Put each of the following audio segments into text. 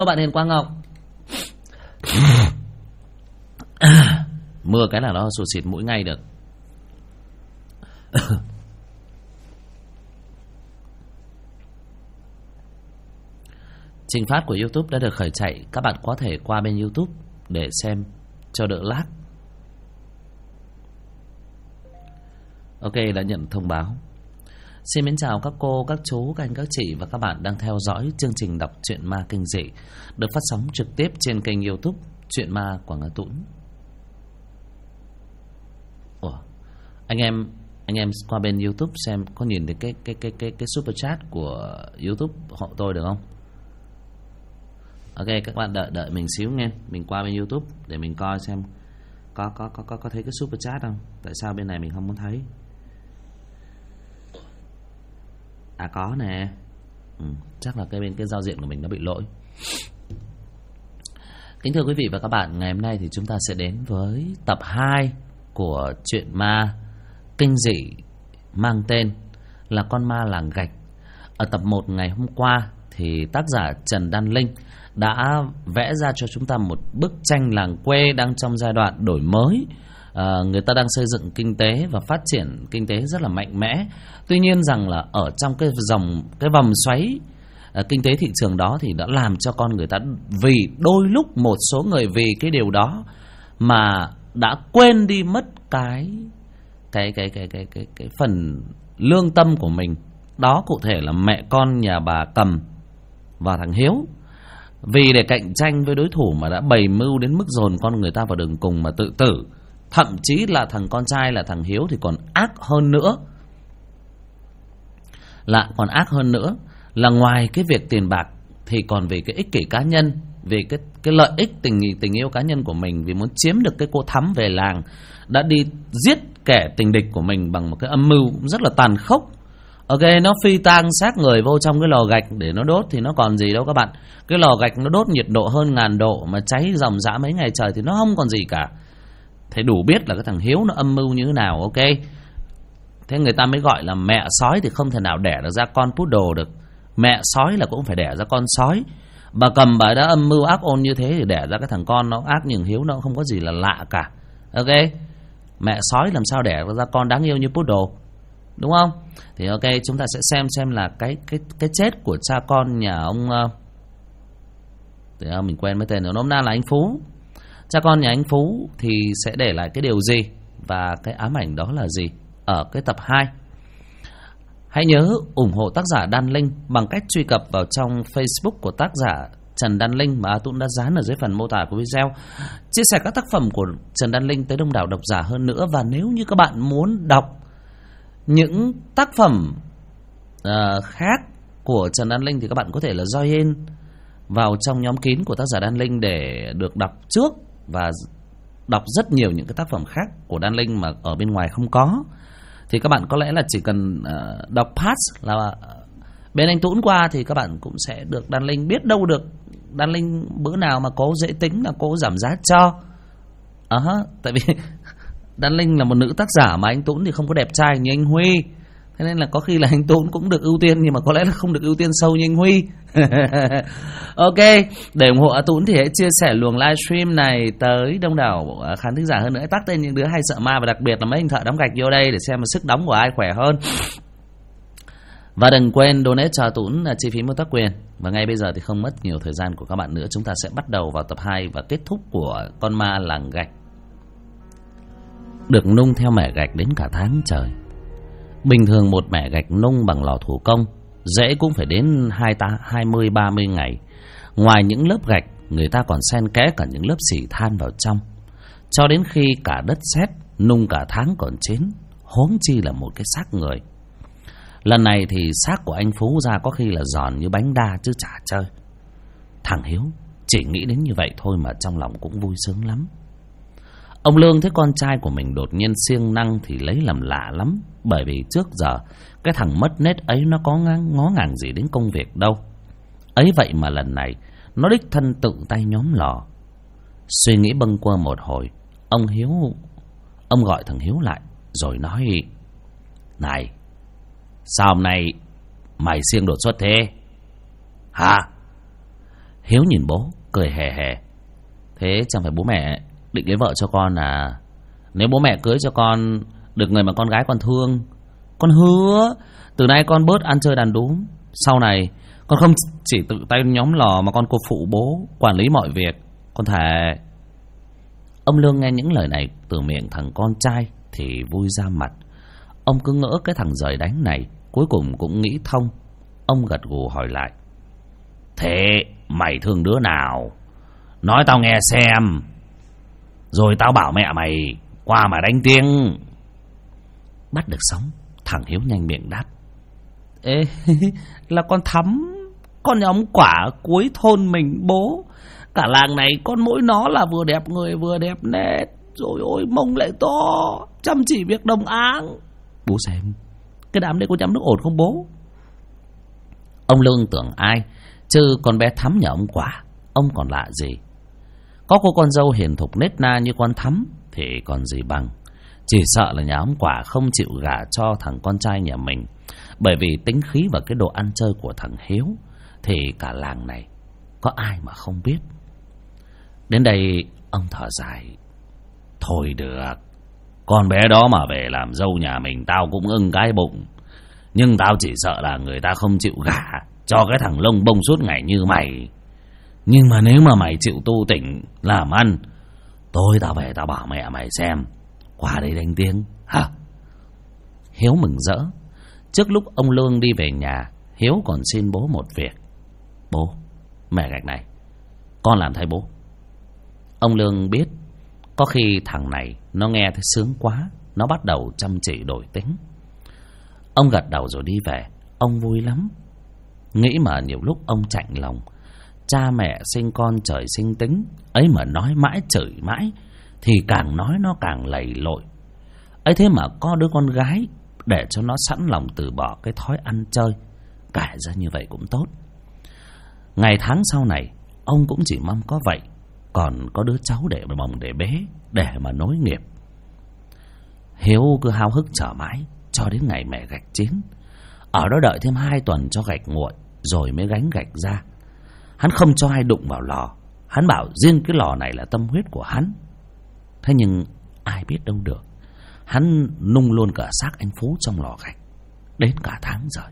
Các bạn Hiền Quang Ngọc. Mưa cái là nó sụt xịt mũi ngay được. Trình phát của YouTube đã được khởi chạy. Các bạn có thể qua bên YouTube để xem cho đỡ lag. Ok, đã nhận thông báo. Xin mến chào các cô, các chú, các anh, các chị và các bạn đang theo dõi chương trình đọc truyện ma kinh dị được phát sóng trực tiếp trên kênh YouTube Truyện Ma Quảng Hà Tũng. Ủa, anh em qua bên YouTube xem có nhìn thấy cái super chat của YouTube họ tôi được không? Ok, các bạn đợi mình xíu nghe, mình qua bên YouTube để mình coi xem có thấy cái super chat không? Tại sao bên này mình không muốn thấy? À có nè. Chắc là cái giao diện của mình nó bị lỗi. Kính thưa quý vị và các bạn, ngày hôm nay thì chúng ta sẽ đến với tập 2 của truyện ma kinh dị mang tên là Con Ma Làng Gạch. Ở tập 1 ngày hôm qua thì tác giả Trần Đan Linh đã vẽ ra cho chúng ta một bức tranh làng quê đang trong giai đoạn đổi mới. Người ta đang xây dựng kinh tế và phát triển kinh tế rất là mạnh mẽ. Tuy nhiên rằng là ở trong cái vòng xoáy kinh tế thị trường đó thì đã làm cho con người ta, vì đôi lúc một số người vì cái điều đó mà đã quên đi mất cái phần lương tâm của mình. Đó cụ thể là mẹ con nhà bà Cầm và thằng Hiếu. Vì để cạnh tranh với đối thủ mà đã bày mưu đến mức dồn con người ta vào đường cùng mà tự tử. Thậm chí là thằng con trai là thằng Hiếu thì còn ác hơn nữa. Là ngoài cái việc tiền bạc thì còn vì cái ích kỷ cá nhân, vì cái lợi ích tình yêu cá nhân của mình, vì muốn chiếm được cái cô Thắm về làng, đã đi giết kẻ tình địch của mình bằng một cái âm mưu rất là tàn khốc. Ok, nó phi tang xác người vô trong cái lò gạch để nó đốt thì nó còn gì đâu các bạn. Cái lò gạch nó đốt nhiệt độ hơn 1000 độ mà cháy ròng rã mấy ngày trời thì nó không còn gì cả. Thế đủ biết là cái thằng Hiếu nó âm mưu như thế nào. Ok, thế người ta mới gọi là mẹ sói thì không thể nào đẻ được ra con poodle được. Mẹ sói là cũng phải đẻ ra con sói. Bà Cầm bà đã âm mưu ác ôn như thế thì đẻ ra cái thằng con nó ác nhưng Hiếu nó không có gì là lạ cả. Ok, mẹ sói làm sao đẻ ra con đáng yêu như poodle, đúng không? Thì ok, chúng ta sẽ xem là cái chết của cha con nhà ông mình quen mấy tên, nôm na là anh Phú. Cha con nhà anh Phú thì sẽ để lại cái điều gì và cái ám ảnh đó là gì ở cái tập 2. Hãy nhớ ủng hộ tác giả Đan Linh bằng cách truy cập vào trong Facebook của tác giả Trần Đan Linh mà A Tũng đã dán ở dưới phần mô tả của video. Chia sẻ các tác phẩm của Trần Đan Linh tới đông đảo độc giả hơn nữa. Và nếu như các bạn muốn đọc những tác phẩm khác của Trần Đan Linh thì các bạn có thể là join vào trong nhóm kín của tác giả Đan Linh để được đọc trước và đọc rất nhiều những cái tác phẩm khác của Đan Linh mà ở bên ngoài không có. Thì các bạn có lẽ là chỉ cần đọc pass là bên anh Tũng qua thì các bạn cũng sẽ được Đan Linh, biết đâu được Đan Linh bữa nào mà cố dễ tính là cố giảm giá cho. Tại vì Đan Linh là một nữ tác giả mà anh Tũng thì không có đẹp trai như anh Huy. Thế nên là có khi là anh Tũng cũng được ưu tiên nhưng mà có lẽ là không được ưu tiên sâu như anh Huy. Ok, để ủng hộ A Tũng thì hãy chia sẻ luồng livestream này tới đông đảo khán thính giả hơn nữa. Tắt tên những đứa hay sợ ma và đặc biệt là mấy anh thợ đóng gạch vô đây để xem sức đóng của ai khỏe hơn. Và đừng quên donate cho A Tũng chi phí mua tác quyền. Và ngay bây giờ thì không mất nhiều thời gian của các bạn nữa, chúng ta sẽ bắt đầu vào tập 2 và kết thúc của Con Ma Làng Gạch. Được nung theo mẻ gạch đến cả tháng trời. Bình thường một mẻ gạch nung bằng lò thủ công dễ cũng phải đến 20-30 ngày. Ngoài những lớp gạch, người ta còn xen kẽ cả những lớp xỉ than vào trong, cho đến khi cả đất sét nung cả tháng còn chín, huống chi là một cái xác người. Lần này thì xác của anh Phú ra có khi là giòn như bánh đa chứ chả chơi. Thằng Hiếu chỉ nghĩ đến như vậy thôi mà trong lòng cũng vui sướng lắm. Ông Lương thấy con trai của mình đột nhiên siêng năng thì lấy làm lạ lắm. Bởi vì trước giờ cái thằng mất nết ấy nó có ngó ngàng gì đến công việc đâu. Ấy vậy mà lần này nó đích thân tự tay nhóm lò. Suy nghĩ bâng quơ một hồi, ông gọi thằng Hiếu lại rồi nói: "Này, sao hôm nay mày siêng đột xuất thế hả?" Hiếu nhìn bố cười hề hề. Thế chẳng phải bố mẹ định lấy vợ cho con à? Nếu bố mẹ cưới cho con được người mà con gái con thương, con hứa từ nay con bớt ăn chơi đàn đúm. Sau này con không chỉ tự tay nhóm lò mà con cô phụ bố quản lý mọi việc, con thề. Ông Lương nghe những lời này từ miệng thằng con trai thì vui ra mặt. Ông cứ ngỡ cái thằng giời đánh này cuối cùng cũng nghĩ thông. Ông gật gù hỏi lại. Thế mày thương đứa nào? Nói tao nghe xem, rồi tao bảo mẹ mày qua mà đánh tiếng. Bắt được sống, thằng Hiếu nhanh miệng đáp. Ê, là con Thắm, con nhà ông Quả cuối thôn mình bố. Cả làng này con mỗi nó là vừa đẹp người vừa đẹp nét. Rồi ôi mông lại to, chăm chỉ việc đồng áng. Bố xem, cái đám đấy có chấm nước ổn không bố? Ông Lương tưởng ai, chứ con bé Thắm nhà ông Quả, ông còn lạ gì. Có cô con dâu hiền thục nết na như con Thắm thì còn gì bằng. Chỉ sợ là nhà ông Quả không chịu gả cho thằng con trai nhà mình, bởi vì tính khí và cái độ ăn chơi của thằng Hiếu thì cả làng này có ai mà không biết. Đến đây ông thở dài. Thôi được, con bé đó mà về làm dâu nhà mình tao cũng ưng cái bụng. Nhưng tao chỉ sợ là người ta không chịu gả cho cái thằng lông bông suốt ngày như mày. Nhưng mà nếu mà mày chịu tu tỉnh làm ăn, tối tao về tao bảo mẹ mày xem, qua đây đánh tiếng hả? Hiếu mừng rỡ. Trước lúc ông Lương đi về nhà, Hiếu còn xin bố một việc. Bố, mẹ gạch này, con làm thay bố. Ông Lương biết có khi thằng này nó nghe thấy sướng quá, nó bắt đầu chăm chỉ đổi tính. Ông gật đầu rồi đi về. Ông vui lắm. Nghĩ mà nhiều lúc ông chạnh lòng. Cha mẹ sinh con trời sinh tính, ấy mà nói mãi chửi mãi thì càng nói nó càng lầy lội. Ấy thế mà có đứa con gái để cho nó sẵn lòng từ bỏ cái thói ăn chơi, cải ra như vậy cũng tốt. Ngày tháng sau này ông cũng chỉ mong có vậy, còn có đứa cháu để mà bồng để bế, để mà nối nghiệp. Hiếu cứ háo hức chờ mãi cho đến ngày mẹ gạch chín. Ở đó đợi thêm 2 tuần cho gạch nguội rồi mới gánh gạch ra. Hắn không cho ai đụng vào lò. Hắn bảo riêng cái lò này là tâm huyết của hắn. Thế nhưng ai biết đâu được, hắn nung luôn cả xác anh Phú trong lò gạch đến cả tháng rồi.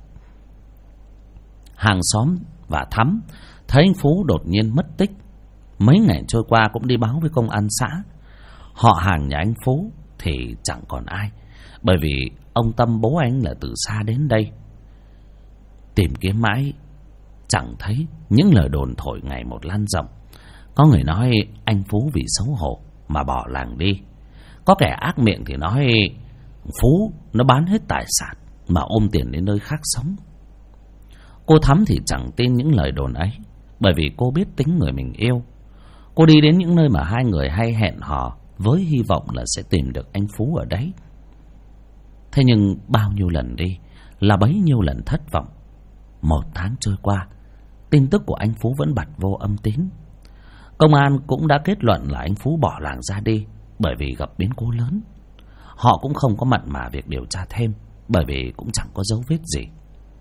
Hàng xóm và Thắm thấy anh Phú đột nhiên mất tích. Mấy ngày trôi qua cũng đi báo với công an xã. Họ hàng nhà anh Phú thì chẳng còn ai, bởi vì ông Tâm bố anh là từ xa đến đây. Tìm kiếm mãi chẳng thấy. Những lời đồn thổi ngày một lan rộng. Có người nói anh Phú vì xấu hổ mà bỏ làng đi. Có kẻ ác miệng thì nói Phú nó bán hết tài sản mà ôm tiền đến nơi khác sống. Cô Thắm thì chẳng tin những lời đồn ấy, bởi vì cô biết tính người mình yêu. Cô đi đến những nơi mà hai người hay hẹn hò với hy vọng là sẽ tìm được anh Phú ở đấy. Thế nhưng bao nhiêu lần đi là bấy nhiêu lần thất vọng. 1 tháng trôi qua, tin tức của anh Phú vẫn bặt vô âm tín. Công an cũng đã kết luận là anh Phú bỏ làng ra đi bởi vì gặp biến cố lớn. Họ cũng không có mặn mà việc điều tra thêm, bởi vì cũng chẳng có dấu vết gì.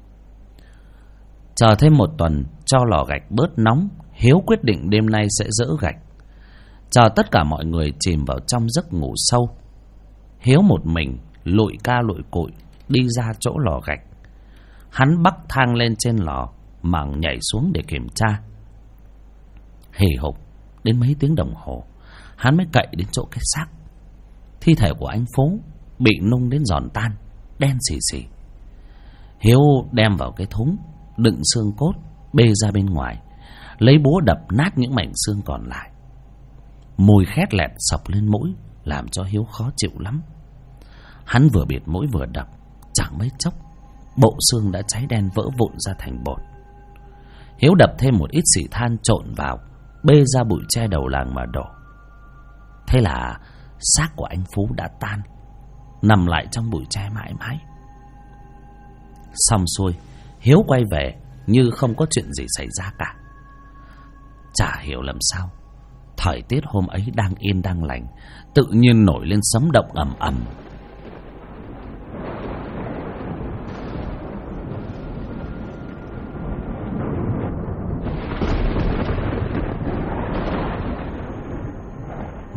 Chờ thêm 1 tuần cho lò gạch bớt nóng, Hiếu quyết định đêm nay sẽ dỡ gạch. Chờ tất cả mọi người chìm vào trong giấc ngủ sâu, Hiếu một mình lụi ca lụi cụi đi ra chỗ lò gạch. Hắn bắc thang lên trên lò mà nhảy xuống để kiểm tra. Hì hục đến mấy tiếng đồng hồ, hắn mới cậy đến chỗ cái xác. Thi thể của anh Phú bị nung đến giòn tan, đen xì xì. Hiếu đem vào cái thúng đựng xương cốt, bê ra bên ngoài, lấy búa đập nát những mảnh xương còn lại. Mùi khét lẹt sộc lên mũi làm cho Hiếu khó chịu lắm. Hắn vừa bịt mũi vừa đập, chẳng mấy chốc bộ xương đã cháy đen vỡ vụn ra thành bột. Hiếu đập thêm một ít xỉ than trộn vào, bê ra bụi tre đầu làng mà đổ. Thế là xác của anh Phú đã tan, nằm lại trong bụi tre mãi mãi. Xong xuôi, Hiếu quay về như không có chuyện gì xảy ra cả. Chả hiểu làm sao, thời tiết hôm ấy đang yên đang lành, tự nhiên nổi lên sấm động ầm ầm.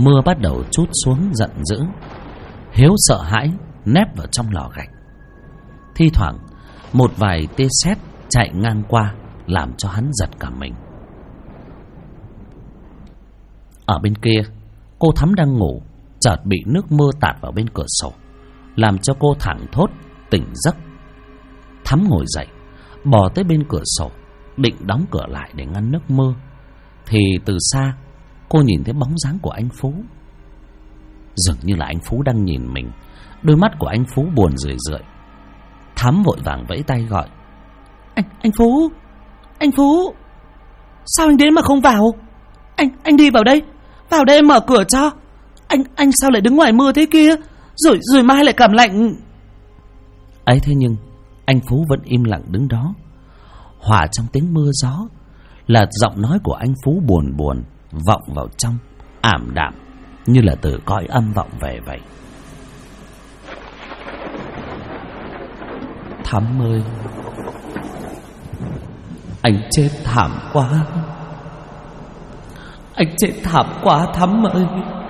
Mưa bắt đầu trút xuống giận dữ. Hiếu sợ hãi nép vào trong lò gạch. Thi thoảng một vài tia sét chạy ngang qua làm cho hắn giật cả mình. Ở bên kia, cô Thắm đang ngủ, chợt bị nước mưa tạt vào bên cửa sổ, làm cho cô thảng thốt tỉnh giấc. Thắm ngồi dậy, bò tới bên cửa sổ, định đóng cửa lại để ngăn nước mưa, thì từ xa cô nhìn thấy bóng dáng của anh Phú. Dường như là anh Phú đang nhìn mình. Đôi mắt của anh Phú buồn rười rượi. Thắm vội vàng vẫy tay gọi: Anh Phú, anh Phú, sao anh đến mà không vào? Anh đi vào đây em mở cửa cho. Anh sao lại đứng ngoài mưa thế kia? Rồi mai lại cảm lạnh. Ấy thế nhưng anh Phú vẫn im lặng đứng đó. Hòa trong tiếng mưa gió là giọng nói của anh Phú buồn buồn vọng vào trong, ảm đạm như là từ cõi âm vọng về vậy. Thắm ơi, anh chết thảm quá. Anh chết thảm quá Thắm ơi.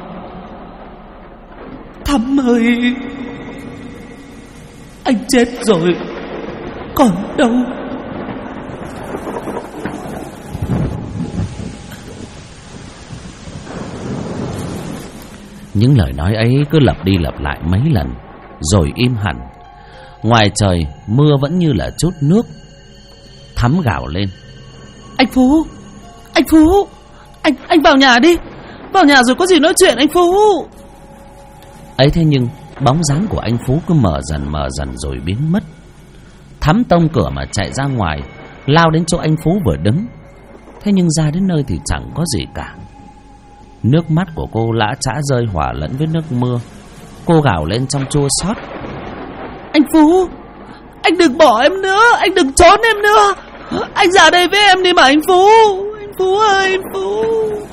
Thắm ơi, anh chết rồi còn đâu. Những lời nói ấy cứ lặp đi lặp lại mấy lần rồi im hẳn. Ngoài trời mưa vẫn như là chút nước. Thắm gào lên: Anh Phú, anh vào nhà đi. Vào nhà rồi có gì nói chuyện anh Phú. Ấy thế nhưng bóng dáng của anh Phú cứ mờ dần rồi biến mất. Thắm tông cửa mà chạy ra ngoài, lao đến chỗ anh Phú vừa đứng. Thế nhưng ra đến nơi thì chẳng có gì cả. Nước mắt của cô lã chã rơi hòa lẫn với nước mưa. Cô gào lên trong chua xót: Anh Phú, anh đừng bỏ em nữa, anh đừng trốn em nữa. Anh ra đây với em đi mà anh Phú. Anh Phú ơi, anh Phú.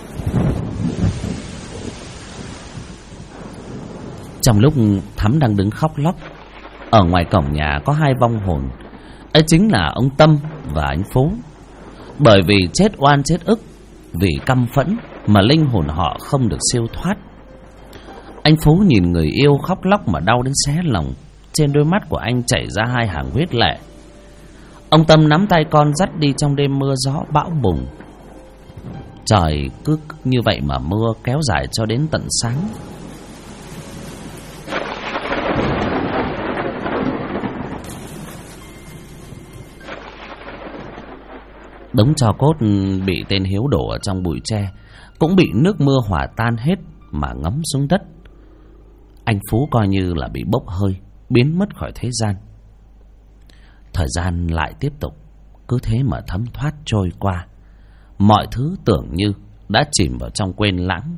Trong lúc Thắm đang đứng khóc lóc, ở ngoài cổng nhà có hai vong hồn. Ấy chính là ông Tâm và anh Phú. Bởi vì chết oan chết ức, vì căm phẫn mà linh hồn họ không được siêu thoát. Anh Phú nhìn người yêu khóc lóc mà đau đến xé lòng. Trên đôi mắt của anh chảy ra hai hàng huyết lệ. Ông Tâm nắm tay con dắt đi trong đêm mưa gió bão bùng. Trời cứ như vậy mà mưa kéo dài cho đến tận sáng. Đống tro cốt bị tên Hiếu đổ ở trong bụi tre cũng bị nước mưa hòa tan hết mà ngấm xuống đất. Anh Phú coi như là bị bốc hơi, biến mất khỏi thế gian. Thời gian lại tiếp tục cứ thế mà thấm thoát trôi qua. Mọi thứ tưởng như đã chìm vào trong quên lãng.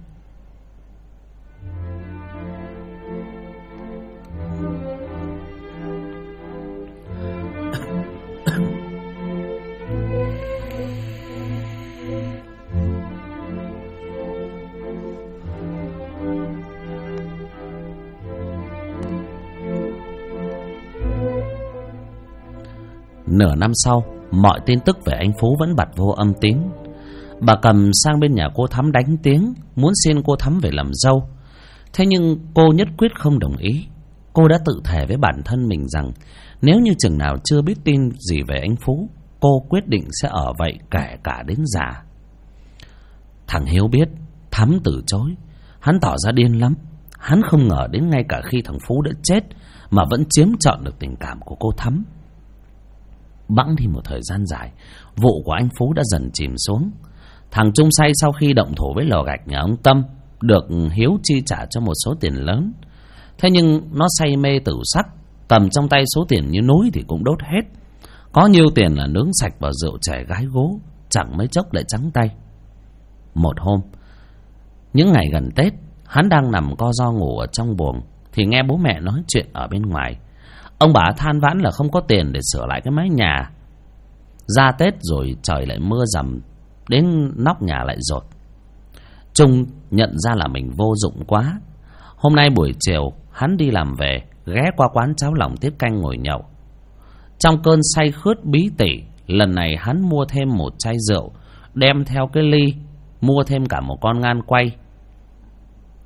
Nửa năm sau, mọi tin tức về anh Phú vẫn bặt vô âm tín. Bà Cầm sang bên nhà cô Thắm đánh tiếng, muốn xin cô Thắm về làm dâu. Thế nhưng cô nhất quyết không đồng ý. Cô đã tự thề với bản thân mình rằng nếu như chừng nào chưa biết tin gì về anh Phú, cô quyết định sẽ ở vậy kể cả đến già. Thằng Hiếu biết Thắm từ chối, hắn tỏ ra điên lắm. Hắn không ngờ đến ngay cả khi thằng Phú đã chết mà vẫn chiếm trọn được tình cảm của cô Thắm. Bẵng đi một thời gian dài, vụ của anh Phú đã dần chìm xuống. Thằng Trung Say sau khi động thủ với lò gạch nhà ông Tâm, được Hiếu chi trả cho một số tiền lớn. Thế nhưng nó say mê tửu sắc, cầm trong tay số tiền như núi thì cũng đốt hết. Có nhiều tiền là nướng sạch vào rượu chè gái gố, chẳng mấy chốc lại trắng tay. Một hôm, những ngày gần Tết, hắn đang nằm co ro ngủ ở trong buồng thì nghe bố mẹ nói chuyện ở bên ngoài. Ông bà than vãn là không có tiền để sửa lại cái mái nhà. Ra Tết rồi trời lại mưa rầm, đến nóc nhà lại dột. Trung nhận ra là mình vô dụng quá. Hôm nay buổi chiều hắn đi làm về, ghé qua quán cháo lòng tiết canh ngồi nhậu. Trong cơn say khướt bí tỉ, lần này hắn mua thêm một chai rượu, đem theo cái ly, mua thêm cả một con ngan quay.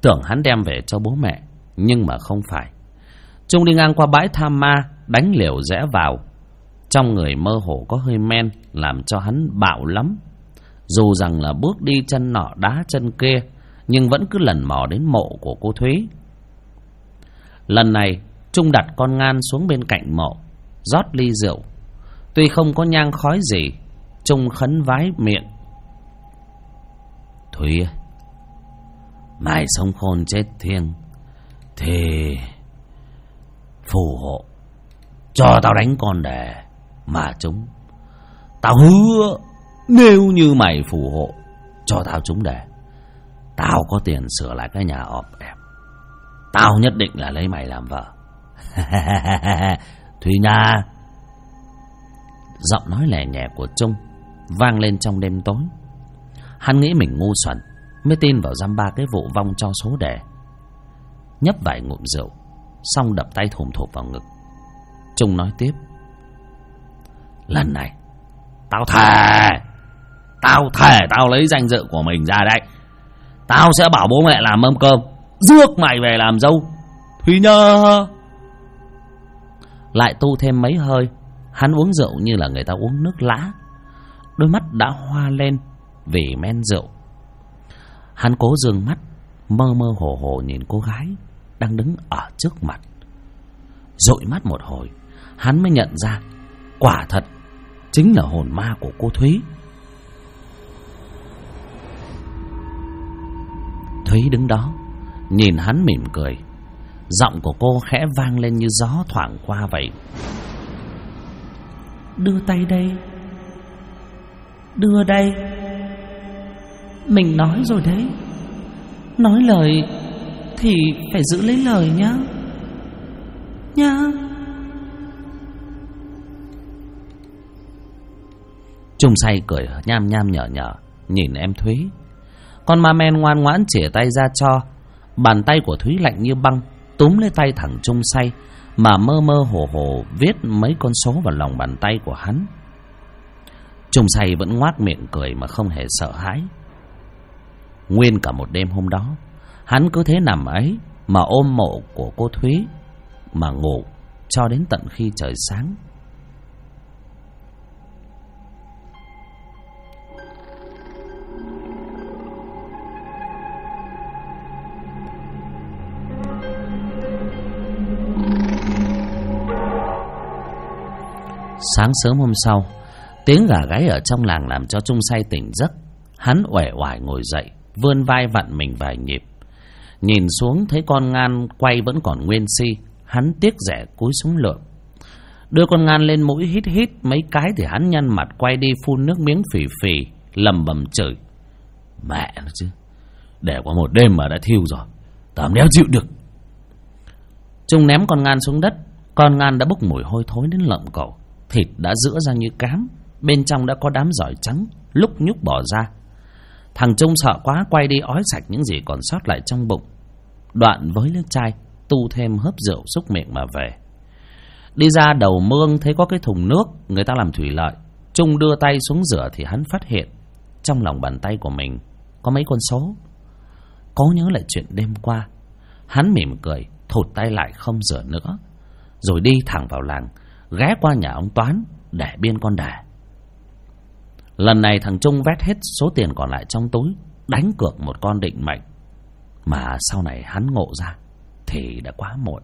Tưởng hắn đem về cho bố mẹ, nhưng mà không phải. Trung đi ngang qua bãi Tham Ma, đánh liều rẽ vào. Trong người mơ hồ có hơi men, làm cho hắn bạo lắm. Dù rằng là bước đi chân nọ đá chân kia, nhưng vẫn cứ lần mò đến mộ của cô Thúy. Lần này Trung đặt con ngan xuống bên cạnh mộ, rót ly rượu. Tuy không có nhang khói gì, Trung khấn vái miệng: Thúy ơi, mai sống khôn chết thiêng thì phù hộ cho tao đánh con đẻ mà chúng. Tao hứa nếu như mày phù hộ cho tao trúng đẻ, tao có tiền sửa lại cái nhà ọp ẹp, tao nhất định là lấy mày làm vợ. Thúy nha. Giọng nói lẻ nhẹ của Trung vang lên trong đêm tối. Hắn nghĩ mình ngu xuẩn mới tin vào dăm ba cái vụ vong cho số đẻ. Nhấp vài ngụm rượu, xong đập tay thùm thụp vào ngực. Trung nói tiếp: Lần này tao thề tao lấy danh dự của mình ra đây. Tao sẽ bảo bố mẹ làm mâm cơm, rước mày về làm dâu, Thúy nhớ. Lại tu thêm mấy hơi, hắn uống rượu như là người ta uống nước lã. Đôi mắt đã hoa lên vì men rượu. Hắn cố dương mắt, mơ mơ hồ hồ nhìn cô gái đang đứng ở trước mặt. Dội mắt một hồi, hắn mới nhận ra quả thật chính là hồn ma của cô Thúy. Thúy đứng đó nhìn hắn mỉm cười. Giọng của cô khẽ vang lên như gió thoảng qua vậy: Đưa tay đây, đưa đây. Mình nói rồi đấy, nói lời thì phải giữ lấy lời nhá, nhá. Trung say cười nham nham nhở nhở nhìn em Thúy. Con ma men ngoan ngoãn chìa tay ra cho. Bàn tay của Thúy lạnh như băng, túm lấy tay thằng Trung say, mà mơ mơ hồ hồ viết mấy con số vào lòng bàn tay của hắn. Trung say vẫn ngoác miệng cười mà không hề sợ hãi. Nguyên cả một đêm hôm đó, hắn cứ thế nằm ấy mà ôm mộ của cô Thúy mà ngủ cho đến tận khi trời sáng. Sáng sớm hôm sau, tiếng gà gáy ở trong làng làm cho Trung say tỉnh giấc. Hắn uể oải ngồi dậy, vươn vai vặn mình vài nhịp. Nhìn xuống thấy con ngan quay vẫn còn nguyên si, hắn tiếc rẻ cúi xuống lượm. Đưa con ngan lên mũi hít hít mấy cái thì hắn nhăn mặt quay đi phun nước miếng phì phì, lầm bầm chửi: Mẹ nó chứ, để qua một đêm mà đã thiêu rồi, tao đéo chịu được. Trung ném con ngan xuống đất. Con ngan đã bốc mùi hôi thối đến lợm cẩu. Thịt đã rữa ra như cám, bên trong đã có đám giỏi trắng lúc nhúc bỏ ra. Thằng Trung sợ quá quay đi ói sạch những gì còn sót lại trong bụng. Đoạn với nước chai tu thêm hớp rượu xúc miệng mà về. Đi ra đầu mương thấy có cái thùng nước người ta làm thủy lợi. Trung đưa tay xuống rửa thì hắn phát hiện trong lòng bàn tay của mình có mấy con số. Cố nhớ lại chuyện đêm qua, hắn mỉm cười thụt tay lại không rửa nữa, rồi đi thẳng vào làng, ghé qua nhà ông Toán để biên con đẻ. Lần này thằng Trung vét hết số tiền còn lại trong túi, đánh cược một con định mệnh. Mà sau này hắn ngộ ra thì đã quá muộn.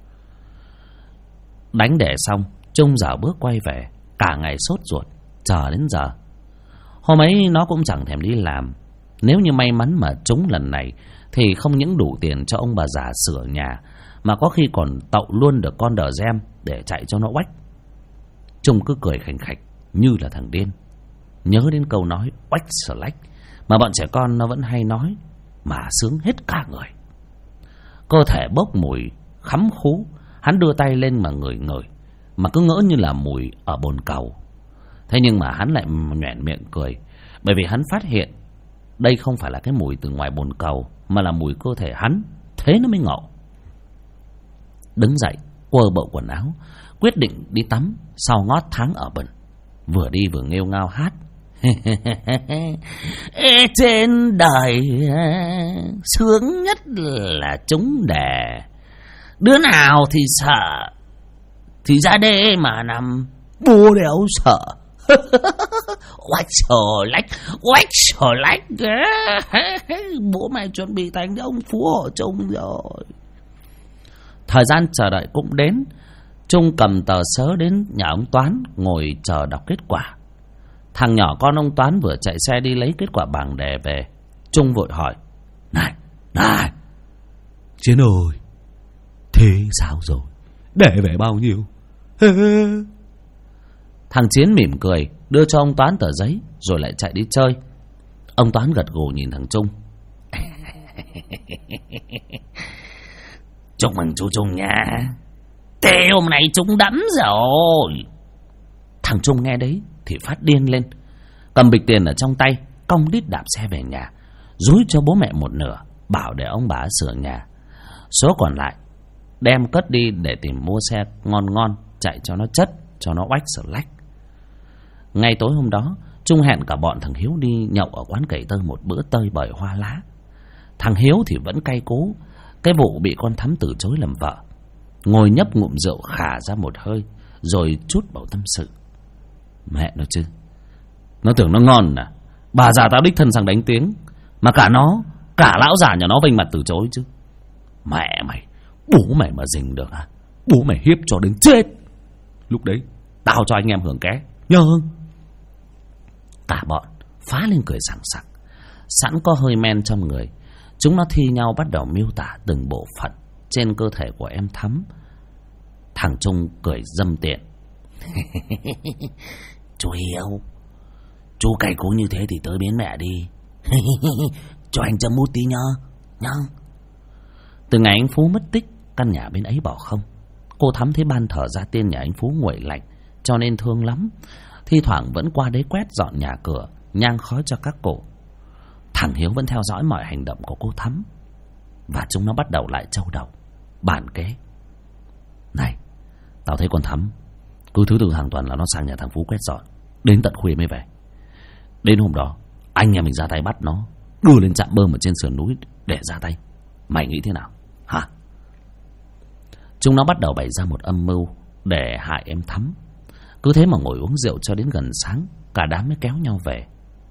Đánh đẻ xong, Trung dạo bước quay về, cả ngày sốt ruột chờ đến giờ. Hôm ấy nó cũng chẳng thèm đi làm. Nếu như may mắn mà trúng lần này thì không những đủ tiền cho ông bà già sửa nhà, mà có khi còn tậu luôn được con đờ gem để chạy cho nó oách. Trung cứ cười khành khạch như là thằng điên, nhớ đến câu nói oách sờ lách mà bọn trẻ con nó vẫn hay nói, mà sướng hết cả người. Cơ thể bốc mùi khắm khú, hắn đưa tay lên mà ngửi ngửi, mà cứ ngỡ như là mùi ở bồn cầu. Thế nhưng mà hắn lại nhoẻn miệng cười, bởi vì hắn phát hiện đây không phải là cái mùi từ ngoài bồn cầu, mà là mùi cơ thể hắn. Thế nó mới ngộ. Đứng dậy quơ bộ quần áo, quyết định đi tắm sau ngót tháng ở bẩn. Vừa đi vừa nghêu ngao hát: Trên đời sướng nhất là trúng đề, đứa nào thì sợ thì ra đê mà nằm, bố đéo sợ. Oách sờ lách bố mày chuẩn bị thành ông phú hộ Trung rồi. Thời gian chờ đợi cũng đến. Trung cầm tờ sớ đến nhà ông Toán ngồi chờ đọc kết quả. Thằng nhỏ con ông Toán vừa chạy xe đi lấy kết quả bảng đề về. Trung vội hỏi: Này Chiến ơi, thế sao rồi? Đề về bao nhiêu? Thằng Chiến mỉm cười đưa cho ông Toán tờ giấy rồi lại chạy đi chơi. Ông Toán gật gù nhìn thằng Trung. Chúc mừng chú Trung nha, thế hôm nay trúng đắm rồi. Thằng Trung nghe đấy thì phát điên lên, cầm bịch tiền ở trong tay, cong đít đạp xe về nhà, rúi cho bố mẹ một nửa, bảo để ông bà sửa nhà. Số còn lại đem cất đi để tìm mua xe ngon chạy cho nó chất, cho nó oách sờ lách. Ngay tối hôm đó, Trung hẹn cả bọn thằng Hiếu đi nhậu ở quán cầy tơ một bữa tơi bời hoa lá. Thằng Hiếu thì vẫn cay cú cái vụ bị con Thắm từ chối làm vợ, ngồi nhấp ngụm rượu khả ra một hơi rồi trút bầu tâm sự. Mẹ nó chứ, nó tưởng nó ngon à? Bà già tao đích thân sang đánh tiếng mà cả lão già nhà nó vênh mặt từ chối chứ. Mẹ mày, bố mày mà dình được à? Bố mày hiếp cho đến chết. Lúc đấy tao cho anh em hưởng ké nhớ không? Cả bọn phá lên cười sảng sặc. Sẵn có hơi men trong người, chúng nó thi nhau bắt đầu miêu tả từng bộ phận trên cơ thể của em Thắm. Thằng Trung cười dâm tiện. Chú Hiếu, chú cày cú như thế thì tới bến mẹ đi. Cho anh châm mút tí nhá. Từ ngày anh Phú mất tích, căn nhà bên ấy bỏ không. Cô Thắm thấy ban thờ gia tiên nhà anh Phú nguội lạnh, cho nên thương lắm. Thi thoảng vẫn qua đấy quét dọn nhà cửa, nhang khói cho các cụ. Thằng Hiếu vẫn theo dõi mọi hành động của cô Thắm, và chúng nó bắt đầu lại trâu đầu bàn kế. Này, tao thấy con Thắm cứ thứ từ hàng tuần là nó sang nhà thằng Phú quét dọn, đến tận khuya mới về. Đến hôm đó anh em mình ra tay bắt nó, đưa lên trạm bơm ở trên sườn núi để ra tay. Mày nghĩ thế nào hả? Chúng nó bắt đầu bày ra một âm mưu để hại em Thắm. Cứ thế mà ngồi uống rượu cho đến gần sáng, cả đám mới kéo nhau về.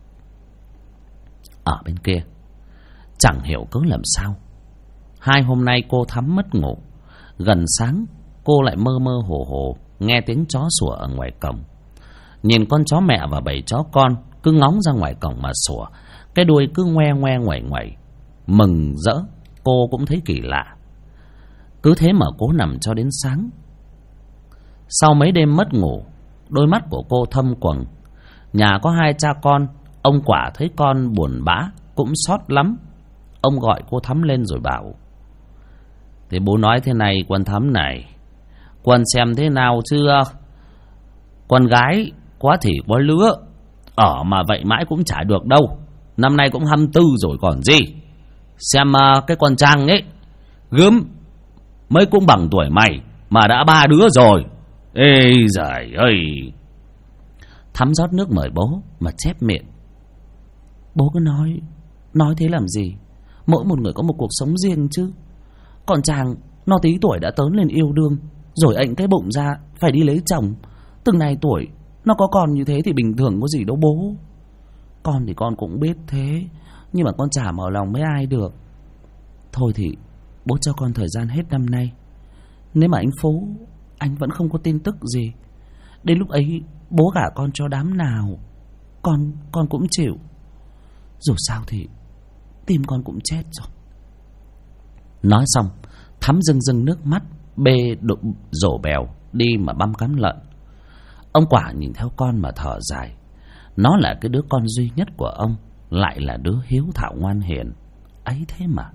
Ở bên kia, chẳng hiểu cớ làm sao, 2 hôm nay cô Thắm mất ngủ. Gần sáng cô lại mơ mơ hồ hồ nghe tiếng chó sủa ở ngoài cổng. Nhìn con chó mẹ và bầy chó con cứ ngóng ra ngoài cổng mà sủa, cái đuôi cứ ngoe ngoe ngoẩy ngoẩy. Mừng rỡ cô cũng thấy kỳ lạ. Cứ thế mà cố nằm cho đến sáng. Sau mấy đêm mất ngủ, đôi mắt của cô thâm quầng. Nhà có 2 cha con, ông Quả thấy con buồn bã cũng xót lắm. Ông gọi cô Thắm lên rồi bảo: Thế bố nói thế này con Thắm này, con xem thế nào chưa? Con gái quá thì quá lứa, ở mà vậy mãi cũng chả được đâu. Năm nay cũng 24 rồi còn gì. Xem cái con Trang ấy, gớm mới cũng bằng tuổi mày mà đã 3 đứa rồi. Ê giời ơi. Thắm rót nước mời bố mà chép miệng. Bố cứ nói thế làm gì? Mỗi một người có một cuộc sống riêng chứ. Còn Trang nó tí tuổi đã tớn lên yêu đương, rồi ệnh cái bụng ra phải đi lấy chồng. Từng này tuổi nó có con như thế thì bình thường có gì đâu bố. Con thì con cũng biết thế, nhưng mà con chả mở lòng với ai được. Thôi thì bố cho con thời gian hết năm nay. Nếu mà anh Phú anh vẫn không có tin tức gì, đến lúc ấy bố gả con cho đám nào con cũng chịu. Dù sao thì tim con cũng chết rồi. Nói xong Thắm rưng rưng nước mắt, bê đụng rổ bèo đi mà băm cám lợn. Ông Quả nhìn theo con mà thở dài. Nó là cái đứa con duy nhất của ông, lại là đứa hiếu thảo ngoan hiền ấy thế mà.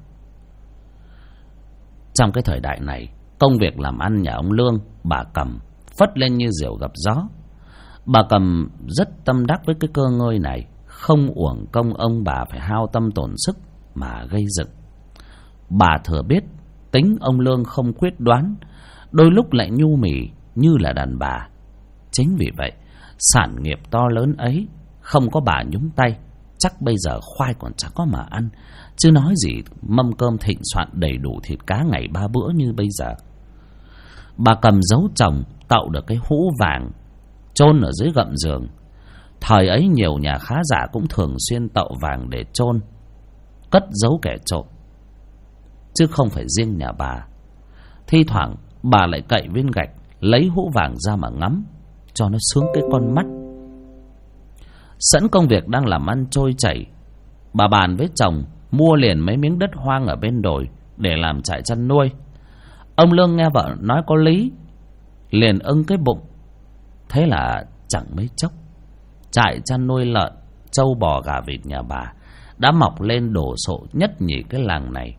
Trong cái thời đại này, công việc làm ăn nhà ông Lương, bà Cầm phất lên như diều gặp gió. Bà Cầm rất tâm đắc với cái cơ ngơi này, không uổng công ông bà phải hao tâm tổn sức mà gây dựng. Bà thừa biết tính ông Lương không quyết đoán, đôi lúc lại nhu mì như là đàn bà. Chính vì vậy sản nghiệp to lớn ấy không có bà nhúng tay, chắc bây giờ khoai còn chẳng có mà ăn, chứ nói gì mâm cơm thịnh soạn đầy đủ thịt cá ngày 3 bữa như bây giờ. Bà cầm dấu chồng tậu được cái hũ vàng chôn ở dưới gầm giường. Thời ấy nhiều nhà khá giả cũng thường xuyên tậu vàng để chôn, cất giấu kẻ trộm, chứ không phải riêng nhà bà. Thi thoảng bà lại cậy viên gạch lấy hũ vàng ra mà ngắm, cho nó sướng cái con mắt. Sẵn công việc đang làm ăn trôi chảy, bà bàn với chồng mua liền mấy miếng đất hoang ở bên đồi để làm trại chăn nuôi. Ông Lương nghe vợ nói có lý, liền ưng cái bụng. Thế là chẳng mấy chốc, trại chăn nuôi lợn, trâu bò gà vịt nhà bà đã mọc lên đổ sộ nhất nhì cái làng này.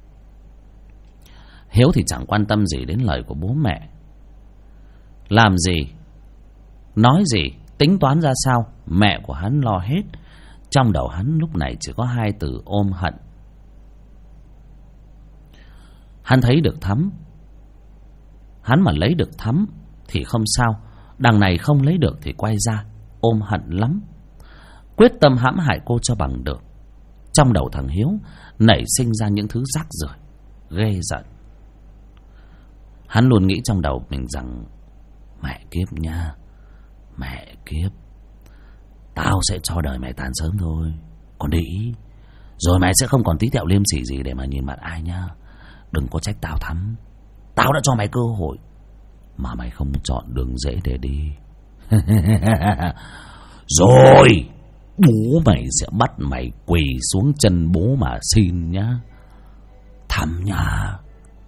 Hiếu thì chẳng quan tâm gì đến lời của bố mẹ. Làm gì, nói gì, tính toán ra sao, mẹ của hắn lo hết. Trong đầu hắn lúc này chỉ có hai từ ôm hận. Hắn thấy được Thắm, hắn mà lấy được Thắm thì không sao, đằng này không lấy được thì quay ra ôm hận lắm, quyết tâm hãm hại cô cho bằng được. Trong đầu thằng Hiếu nảy sinh ra những thứ rác rưởi ghê giận. Hắn luôn nghĩ trong đầu mình rằng mẹ kiếp nha, mẹ kiếp, tao sẽ cho đời mày tàn sớm thôi, còn để ý, rồi mày sẽ không còn tí tẹo liêm sỉ gì để mà nhìn mặt ai nha. Đừng có trách tao Thắm, tao đã cho mày cơ hội mà mày không chọn đường dễ để đi. Rồi bố mày sẽ bắt mày quỳ xuống chân bố mà xin nhá, Thắm nha.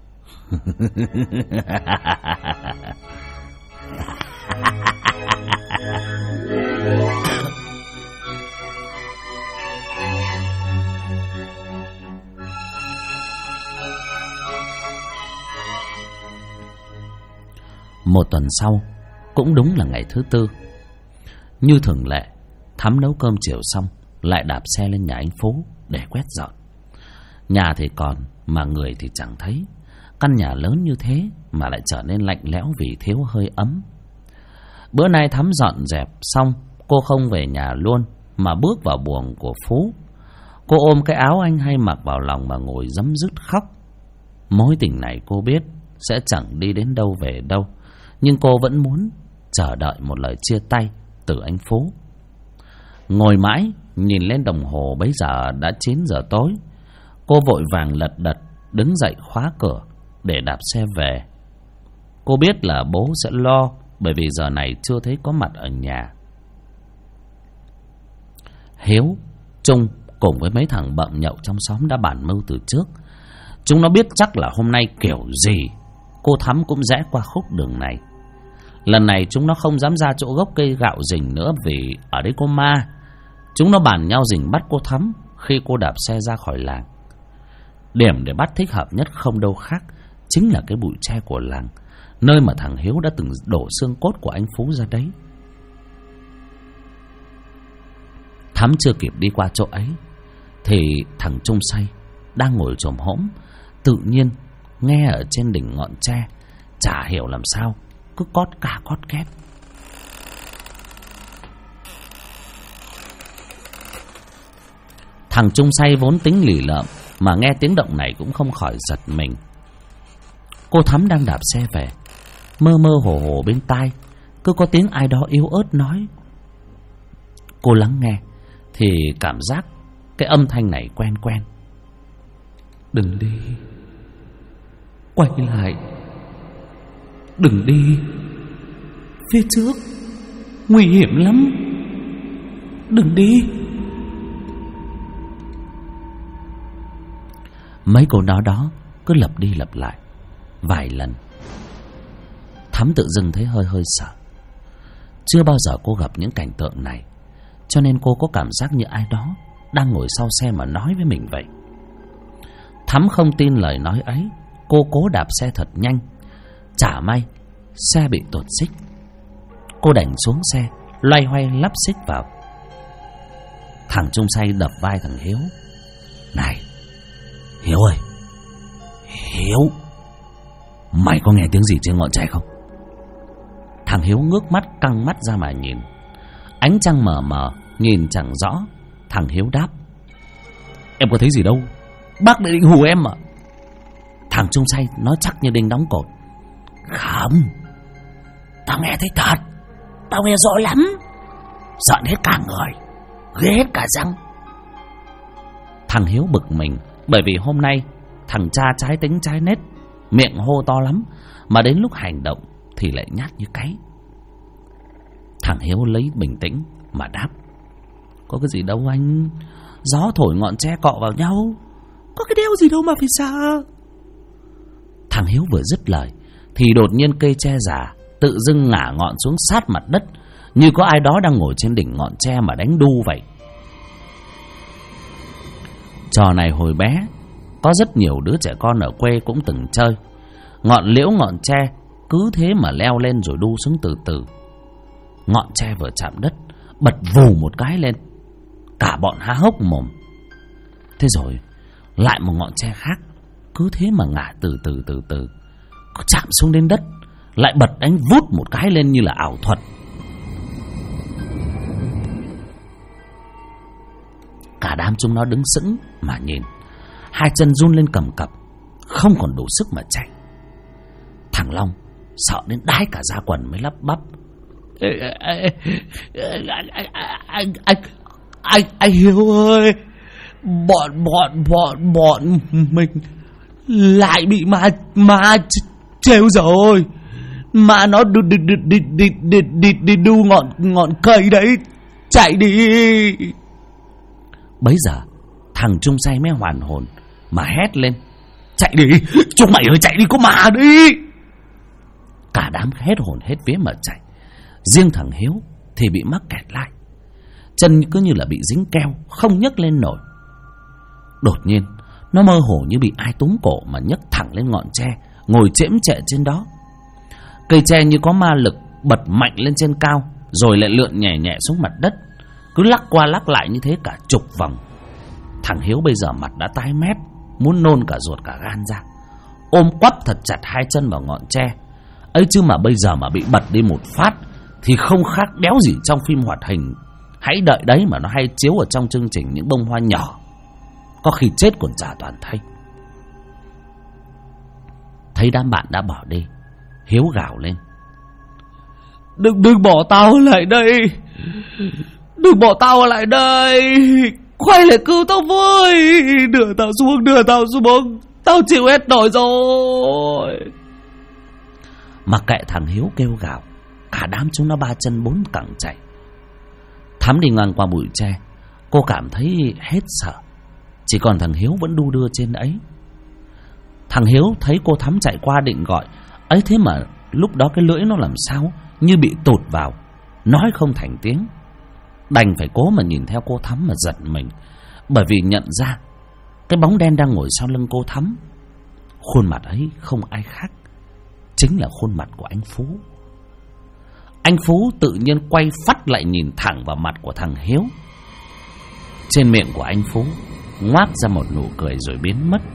Một tuần sau, cũng đúng là ngày thứ tư. Như thường lệ, Thắm nấu cơm chiều xong lại đạp xe lên nhà anh Phú để quét dọn. Nhà thì còn mà người thì chẳng thấy. Căn nhà lớn như thế mà lại trở nên lạnh lẽo vì thiếu hơi ấm. Bữa nay Thắm dọn dẹp xong, cô không về nhà luôn mà bước vào buồng của Phú. Cô ôm cái áo anh hay mặc vào lòng mà ngồi rấm rứt khóc. Mối tình này cô biết sẽ chẳng đi đến đâu về đâu, nhưng cô vẫn muốn chờ đợi một lời chia tay từ anh Phú. Ngồi mãi nhìn lên đồng hồ, bấy giờ đã 9 giờ tối. Cô vội vàng lật đật đứng dậy khóa cửa để đạp xe về. Cô biết là bố sẽ lo, bởi vì giờ này chưa thấy có mặt ở nhà. Hiếu, Trung cùng với mấy thằng bợm nhậu trong xóm đã bàn mưu từ trước. Chúng nó biết chắc là hôm nay kiểu gì cô Thắm cũng rẽ qua khúc đường này. Lần này chúng nó không dám ra chỗ gốc cây gạo rình nữa, vì ở đây có ma. Chúng nó bàn nhau rình bắt cô Thắm khi cô đạp xe ra khỏi làng. Điểm để bắt thích hợp nhất không đâu khác, chính là cái bụi tre của làng, nơi mà thằng Hiếu đã từng đổ xương cốt của anh Phú ra đấy. Thắm chưa kịp đi qua chỗ ấy thì thằng Trung Say đang ngồi chồm hổm, tự nhiên nghe ở trên đỉnh ngọn tre, chả hiểu làm sao cứ cót ca cót két. Thằng Trung Say vốn tính lì lợm, mà nghe tiếng động này cũng không khỏi giật mình. Cô Thắm đang đạp xe về, mơ mơ hồ hồ bên tai cứ có tiếng ai đó yếu ớt nói. Cô lắng nghe thì cảm giác cái âm thanh này quen quen. Đừng đi, quay lại, đừng đi, phía trước nguy hiểm lắm, đừng đi. Mấy câu nói đó cứ lặp đi lặp lại vài lần. Thắm tự dưng thấy hơi hơi sợ. Chưa bao giờ cô gặp những cảnh tượng này, cho nên cô có cảm giác như ai đó đang ngồi sau xe mà nói với mình vậy. Thắm không tin lời nói ấy. Cô cố đạp xe thật nhanh. Chả may xe bị tuột xích. Cô đành xuống xe, loay hoay lắp xích vào. Thằng Trung Say đập vai thằng Hiếu. Này Hiếu ơi, Hiếu, mày có nghe tiếng gì trên ngọn tre không? Thằng Hiếu ngước mắt căng mắt ra mà nhìn. Ánh trăng mờ mờ nhìn chẳng rõ. Thằng Hiếu đáp: Em có thấy gì đâu, bác lại định hù em mà. Thằng Trung Say nói chắc như đinh đóng cột: Không, tao nghe thấy thật, tao nghe rõ lắm, giận hết cả người, ghê hết cả răng. Thằng Hiếu bực mình, bởi vì hôm nay thằng cha trái tính trái nết, miệng hô to lắm, mà đến lúc hành động thì lại nhát như cáy. Thằng Hiếu lấy bình tĩnh mà đáp: Có cái gì đâu anh, gió thổi ngọn tre cọ vào nhau, có cái đeo gì đâu mà phải sợ. Thằng Hiếu vừa dứt lời thì đột nhiên cây tre già tự dưng ngả ngọn xuống sát mặt đất, như có ai đó đang ngồi trên đỉnh ngọn tre mà đánh đu vậy. Trò này hồi bé có rất nhiều đứa trẻ con ở quê cũng từng chơi. Ngọn liễu ngọn tre cứ thế mà leo lên rồi đu xuống từ từ. Ngọn tre vừa chạm đất bật vù một cái lên, cả bọn há hốc mồm. Thế rồi lại một ngọn tre khác cứ thế mà ngả từ từ, có chạm xuống đến đất lại bật đánh vút một cái lên như là ảo thuật. Cả đám chúng nó đứng sững mà nhìn, hai chân run lên cầm cập, không còn đủ sức mà chạy. Thằng Long sợ đến đái cả da quần mới lắp bắp: Anh Hiếu ơi, bọn mình lại bị ma trêu rồi, mà nó đi đu ngọn cây đấy, chạy đi. Bấy giờ thằng Trung Say mới hoàn hồn mà hét lên: Chạy đi, chúng mày ơi, chạy đi, có ma đi. Cả đám hết hồn hết vía mà chạy. Riêng thằng Hiếu thì bị mắc kẹt lại, chân cứ như là bị dính keo, không nhấc lên nổi. Đột nhiên nó mơ hồ như bị ai túm cổ mà nhấc thẳng lên ngọn tre, ngồi chễm chệ trên đó. Cây tre như có ma lực bật mạnh lên trên cao, rồi lại lượn nhẹ nhẹ xuống mặt đất, cứ lắc qua lắc lại như thế cả chục vòng. Thằng Hiếu bây giờ mặt đã tái mét, muốn nôn cả ruột cả gan ra, ôm quắp thật chặt hai chân vào ngọn tre ấy. Chứ mà bây giờ mà bị bật đi một phát thì không khác đéo gì trong phim hoạt hình Hãy Đợi Đấy mà nó hay chiếu ở trong chương trình Những Bông Hoa Nhỏ, có khi chết còn chả toàn thây. Thấy đám bạn đã bỏ đi, Hiếu gào lên: Đừng bỏ tao lại đây, đừng bỏ tao lại đây, quay lại cứu tao với, đưa tao xuống, tao chịu hết nổi rồi. Mặc kệ thằng Hiếu kêu gào, cả đám chúng nó ba chân bốn cẳng chạy. Thắm đi ngang qua bụi tre, cô cảm thấy hết sợ, chỉ còn thằng Hiếu vẫn đu đưa trên ấy. Thằng Hiếu thấy cô Thắm chạy qua định gọi ấy, thế mà lúc đó cái lưỡi nó làm sao như bị tụt vào, nói không thành tiếng. Đành phải cố mà nhìn theo cô Thắm mà giật mình, bởi vì nhận ra cái bóng đen đang ngồi sau lưng cô Thắm. Khuôn mặt ấy không ai khác, chính là khuôn mặt của anh Phú. Anh Phú tự nhiên quay phắt lại nhìn thẳng vào mặt của thằng Hiếu. Trên miệng của anh Phú ngoác ra một nụ cười rồi biến mất.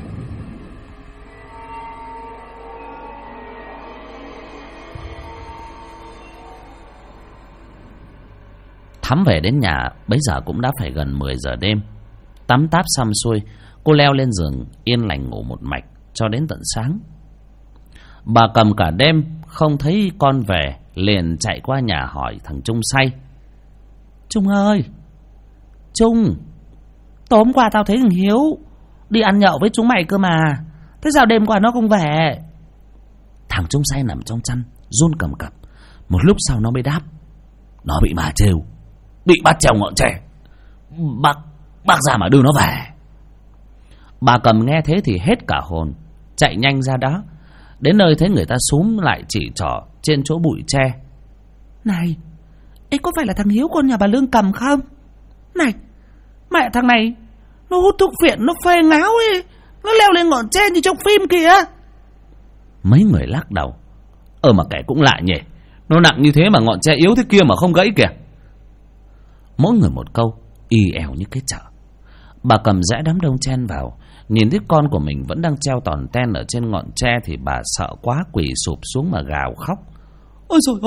Thắm về đến nhà bấy giờ cũng đã phải gần 10 giờ đêm. Tắm táp xong xuôi, cô leo lên giường yên lành ngủ một mạch cho đến tận sáng. Bà Cầm cả đêm không thấy con về, liền chạy qua nhà hỏi thằng Trung Say: Trung ơi, Trung, tối hôm qua tao thấy thằng Hiếu đi ăn nhậu với chúng mày cơ mà, thế sao đêm qua nó không về? Thằng Trung Say nằm trong chăn run cầm cập. Một lúc sau nó mới đáp: Nó bị ma trêu, bị bắt trèo ngọn tre, bác ra mà đưa nó về. Bà Cầm nghe thế thì hết cả hồn, chạy nhanh ra đó. Đến nơi thấy người ta xúm lại chỉ trỏ trên chỗ bụi tre: Này, ấy có phải là thằng Hiếu con nhà bà Lương Cầm không? Này, mẹ thằng này nó hút thuốc phiện, nó phê ngáo ấy, nó leo lên ngọn tre như trong phim kìa. Mấy người lắc đầu: Mà kẻ cũng lạ nhỉ, nó nặng như thế mà ngọn tre yếu thế kia mà không gãy kìa. Mỗi người một câu, y èo như cái chợ. Bà Cầm rẽ đám đông chen vào, nhìn thấy con của mình vẫn đang treo tòn ten ở trên ngọn tre thì bà sợ quá, quỳ sụp xuống mà gào khóc: Ôi trời ơi,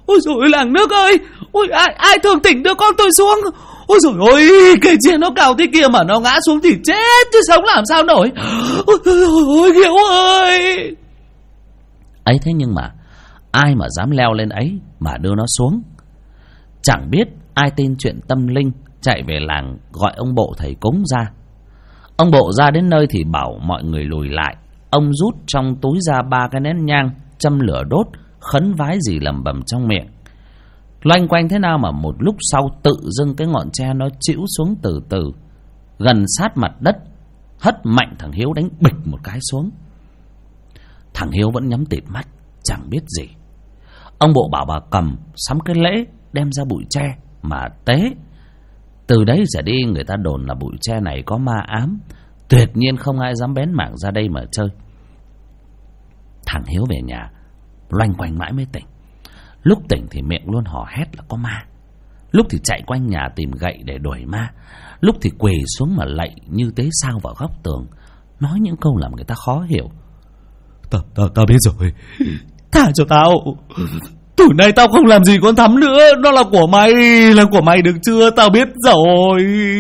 Ôi dồi làng nước ơi, ôi ai thường tỉnh đưa con tôi xuống. Ôi dồi ôi, cây chia nó cao thế kia mà nó ngã xuống thì chết chứ sống làm sao nổi. Ôi Hiếu ơi. Ấy thế nhưng mà ai mà dám leo lên ấy mà đưa nó xuống. Chẳng biết ai tin chuyện tâm linh chạy về làng gọi ông bộ thầy cúng ra. Ông bộ ra đến nơi thì bảo mọi người lùi lại. Ông rút trong túi ra 3 cái nén nhang, châm lửa đốt, khấn vái gì lẩm bẩm trong miệng. Loanh quanh thế nào mà một lúc sau tự dưng cái ngọn tre nó chĩu xuống từ từ, gần sát mặt đất, hất mạnh thằng Hiếu đánh bịch một cái xuống. Thằng Hiếu vẫn nhắm tịt mắt, chẳng biết gì. Ông bộ bảo bà cầm sắm cái lễ đem ra bụi tre mà tế. Từ đấy trở đi người ta đồn là bụi tre này có ma ám, tuyệt nhiên không ai dám bén mảng ra đây mà chơi. Thằng Hiếu về nhà loanh quanh mãi mới tỉnh. Lúc tỉnh thì miệng luôn hò hét là có ma, lúc thì chạy quanh nhà tìm gậy để đuổi ma, lúc thì quỳ xuống mà lạy như tế sao vào góc tường, nói những câu làm người ta khó hiểu. Tao biết rồi, thả cho tao. Từ nay tao không làm gì con Thắm nữa. Nó là của mày được chưa? Tao biết rồi.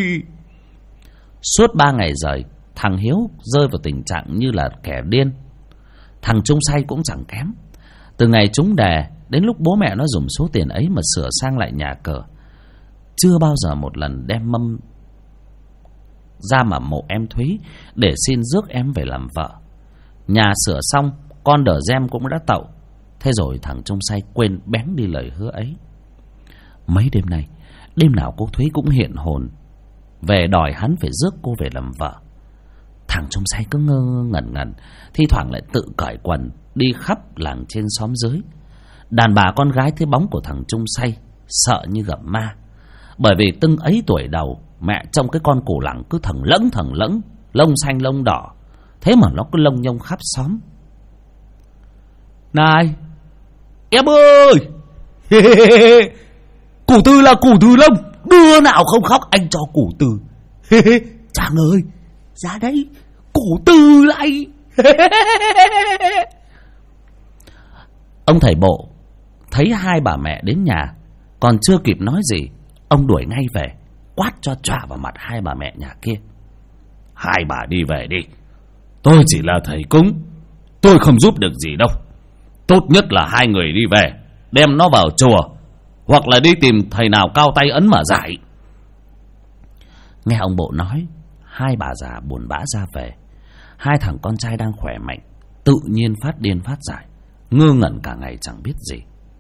Suốt 3 ngày trời, thằng Hiếu rơi vào tình trạng như là kẻ điên. Thằng Trung say cũng chẳng kém. Từ ngày trúng đề đến lúc bố mẹ nó dùng số tiền ấy mà sửa sang lại nhà cửa, chưa bao giờ một lần đem mâm ra mà mộ em Thúy để xin rước em về làm vợ. Nhà sửa xong, con đờ gem cũng đã tậu. Thế rồi thằng Trung say quên bén đi lời hứa ấy. Mấy đêm nay, đêm nào cô Thúy cũng hiện hồn về đòi hắn phải rước cô về làm vợ. Thằng Trung say cứ ngơ ngẩn, thi thoảng lại tự cởi quần đi khắp làng trên xóm dưới. Đàn bà con gái thấy bóng của thằng Trung say sợ như gặp ma. Bởi vì từng ấy tuổi đầu, mẹ trông cái con củ lẳng cứ thằng lẫng, lông xanh lông đỏ, thế mà nó cứ lông nhông khắp xóm. Này em ơi, củ Tư là củ Từ Lông, đứa nào không khóc anh cho củ Từ. Chàng ơi, ra đây, củ Từ lại. Ông thầy bộ thấy hai bà mẹ đến nhà, còn chưa kịp nói gì, ông đuổi ngay về, quát cho chọa vào mặt hai bà mẹ nhà kia. Hai bà đi về đi, tôi chỉ là thầy cúng, tôi không giúp được gì đâu. Tốt nhất là hai người đi về, đem nó vào chùa, hoặc là đi tìm thầy nào cao tay ấn mà giải. Nghe ông bộ nói, hai bà già buồn bã ra về. Hai thằng con trai đang khỏe mạnh tự nhiên phát điên phát dại, ngơ ngẩn cả ngày chẳng biết gì.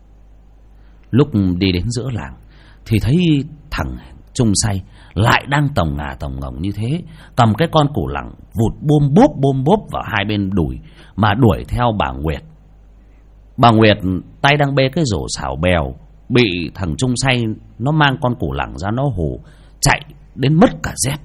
Lúc đi đến giữa làng thì thấy thằng Trung say lại đang tòng ngà tòng ngồng như thế, cầm cái con củ lẳng vụt bôm bốp vào hai bên đùi mà đuổi theo bà Nguyệt. Bà Nguyệt tay đang bê cái rổ xào bèo, bị thằng Trung say nó mang con củ lẳng ra nó hù, chạy đến mất cả dép.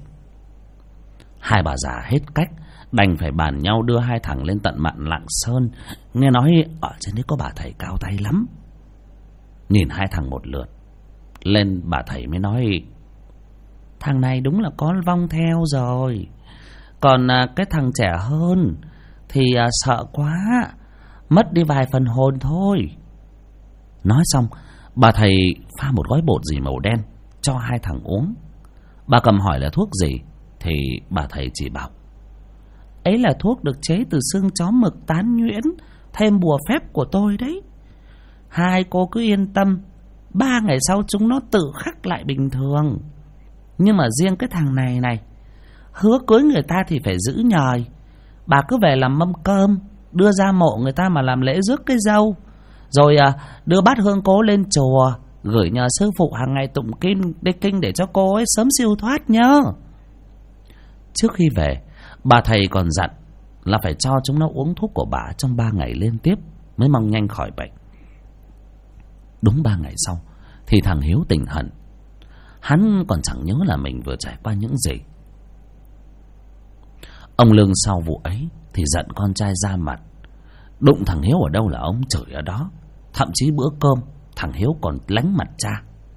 Hai bà già hết cách, đành phải bàn nhau đưa hai thằng lên tận mạn Lạng Sơn. Nghe nói ở trên đấy có bà thầy cao tay lắm. Nhìn hai thằng một lượt, lên bà thầy mới nói: thằng này đúng là có vong theo rồi, còn cái thằng trẻ hơn thì sợ quá, mất đi vài phần hồn thôi. Nói xong, bà thầy pha một gói bột gì màu đen cho hai thằng uống. Bà cầm hỏi là thuốc gì thì bà thầy chỉ bảo: ấy là thuốc được chế từ xương chó mực tán nhuyễn, thêm bùa phép của tôi đấy. Hai cô cứ yên tâm, 3 ngày sau chúng nó tự khắc lại bình thường. Nhưng mà riêng cái thằng này hứa cưới người ta thì phải giữ nhời. Bà cứ về làm mâm cơm, đưa ra mộ người ta mà làm lễ rước cái dâu, rồi đưa bát hương cố lên chùa, gửi nhờ sư phụ hàng ngày tụng kinh để cho cô ấy sớm siêu thoát nhớ. Trước khi về, bà thầy còn dặn là phải cho chúng nó uống thuốc của bà trong 3 ngày liên tiếp mới mong nhanh khỏi bệnh. Đúng 3 ngày sau thì thằng Hiếu tỉnh hẳn. Hắn còn chẳng nhớ là mình vừa trải qua những gì. Ông Lương sau vụ ấy thì giận con trai ra mặt. Đụng thằng Hiếu ở đâu là ông chửi ở đó. Thậm chí bữa cơm thằng Hiếu còn lánh mặt cha.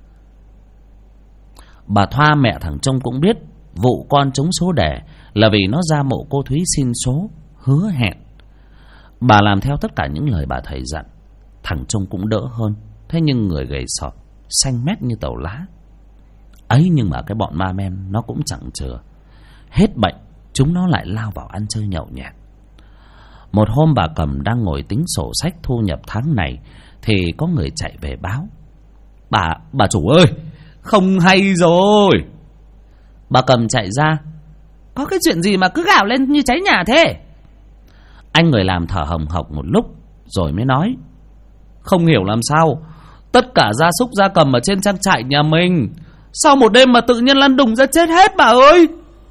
Bà Thoa mẹ thằng Trung cũng biết vụ con trúng số đề là vì nó ra mộ cô Thúy xin số, hứa hẹn. Bà làm theo tất cả những lời bà thầy dặn. Thằng Trung cũng đỡ hơn, thế nhưng người gầy sọt, xanh mét như tàu lá. Ấy nhưng mà cái bọn ma men nó cũng chẳng chừa. Hết bệnh chúng nó lại lao vào ăn chơi nhậu nhẹt. Một hôm bà Cầm đang ngồi tính sổ sách thu nhập tháng này thì có người chạy về báo: Bà chủ ơi, không hay rồi. Bà Cầm chạy ra: có cái chuyện gì mà cứ gào lên như cháy nhà thế? Anh người làm thở hồng hộc một lúc rồi mới nói: không hiểu làm sao, tất cả gia súc gia cầm ở trên trang trại nhà mình sau một đêm mà tự nhiên lăn đùng ra chết hết bà ơi.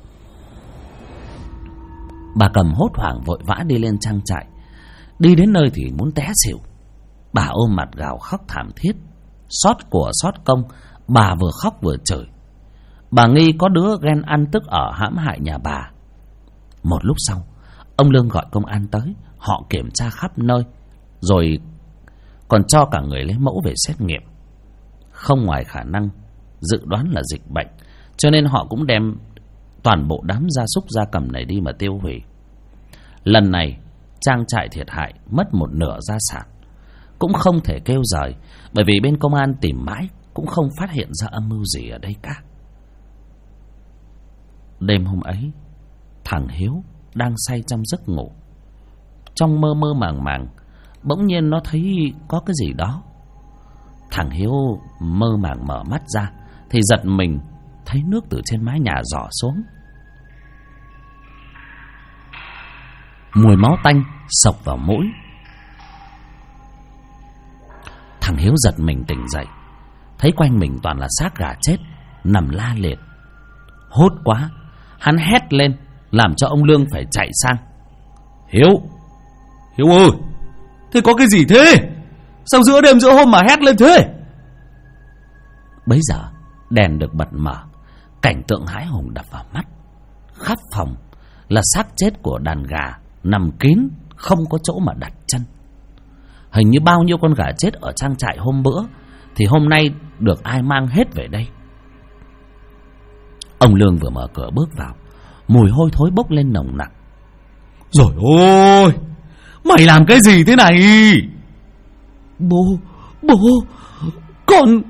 Bà Cầm hốt hoảng vội vã đi lên trang trại. Đi đến nơi thì muốn té xỉu. Bà ôm mặt gào khóc thảm thiết. Xót của xót công, bà vừa khóc vừa chửi. Bà nghi có đứa ghen ăn tức ở hãm hại nhà bà. Một lúc sau, ông Lương gọi công an tới. Họ kiểm tra khắp nơi, rồi còn cho cả người lấy mẫu về xét nghiệm. Không ngoài khả năng dự đoán là dịch bệnh, cho nên họ cũng đem toàn bộ đám gia súc gia cầm này đi mà tiêu hủy. Lần này trang trại thiệt hại mất một nửa gia sản, cũng không thể kêu rời, bởi vì bên công an tìm mãi cũng không phát hiện ra âm mưu gì ở đây cả. Đêm hôm ấy, thằng Hiếu đang say trong giấc ngủ. Trong mơ mơ màng màng, bỗng nhiên nó thấy có cái gì đó. Thằng Hiếu mơ màng mở mắt ra thì giật mình thấy nước từ trên mái nhà rỏ xuống. Mùi máu tanh xộc vào mũi. Thằng Hiếu giật mình tỉnh dậy, thấy quanh mình toàn là xác gà chết nằm la liệt. Hốt quá, hắn hét lên làm cho ông Lương phải chạy sang. Hiếu ơi, thế có cái gì thế? Sao giữa đêm giữa hôm mà hét lên thế? Bấy giờ đèn được bật mở, cảnh tượng hãi hùng đập vào mắt. Khắp phòng là xác chết của đàn gà nằm kín, không có chỗ mà đặt chân. Hình như bao nhiêu con gà chết ở trang trại hôm bữa thì hôm nay được ai mang hết về đây. Ông Lương vừa mở cửa bước vào, mùi hôi thối bốc lên nồng nặc. Rồi ôi, mày làm cái gì thế này? Bố, con...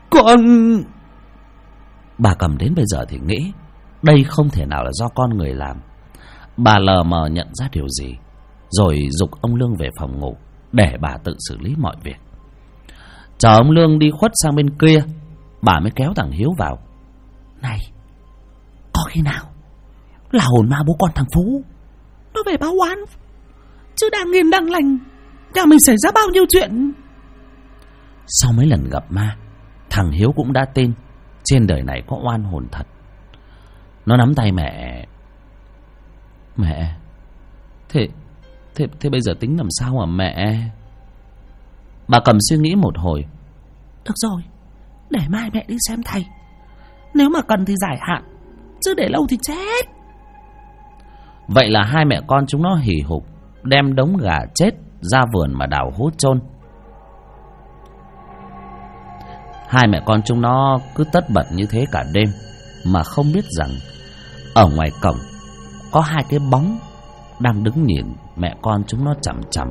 Bà Cầm đến bây giờ thì nghĩ đây không thể nào là do con người làm. Bà lờ mờ nhận ra điều gì, rồi giục ông Lương về phòng ngủ để bà tự xử lý mọi việc. Chờ ông Lương đi khuất sang bên kia, bà mới kéo thằng Hiếu vào. Này, có khi nào là hồn ma bố con thằng Phú nó về báo oán, chứ đang yên đang lành nhà mình xảy ra bao nhiêu chuyện. Sau mấy lần gặp ma, thằng Hiếu cũng đã tin trên đời này có oan hồn thật. Nó nắm tay mẹ. Mẹ, thế bây giờ tính làm sao hả mẹ? Bà Cầm suy nghĩ một hồi. Được rồi, để mai mẹ đi xem thầy. Nếu mà cần thì giải hạn, chứ để lâu thì chết. Vậy là hai mẹ con chúng nó hì hục đem đống gà chết ra vườn mà đào hố chôn. Hai mẹ con chúng nó cứ tất bật như thế cả đêm, mà không biết rằng ở ngoài cổng có hai cái bóng đang đứng nhìn mẹ con chúng nó chằm chằm.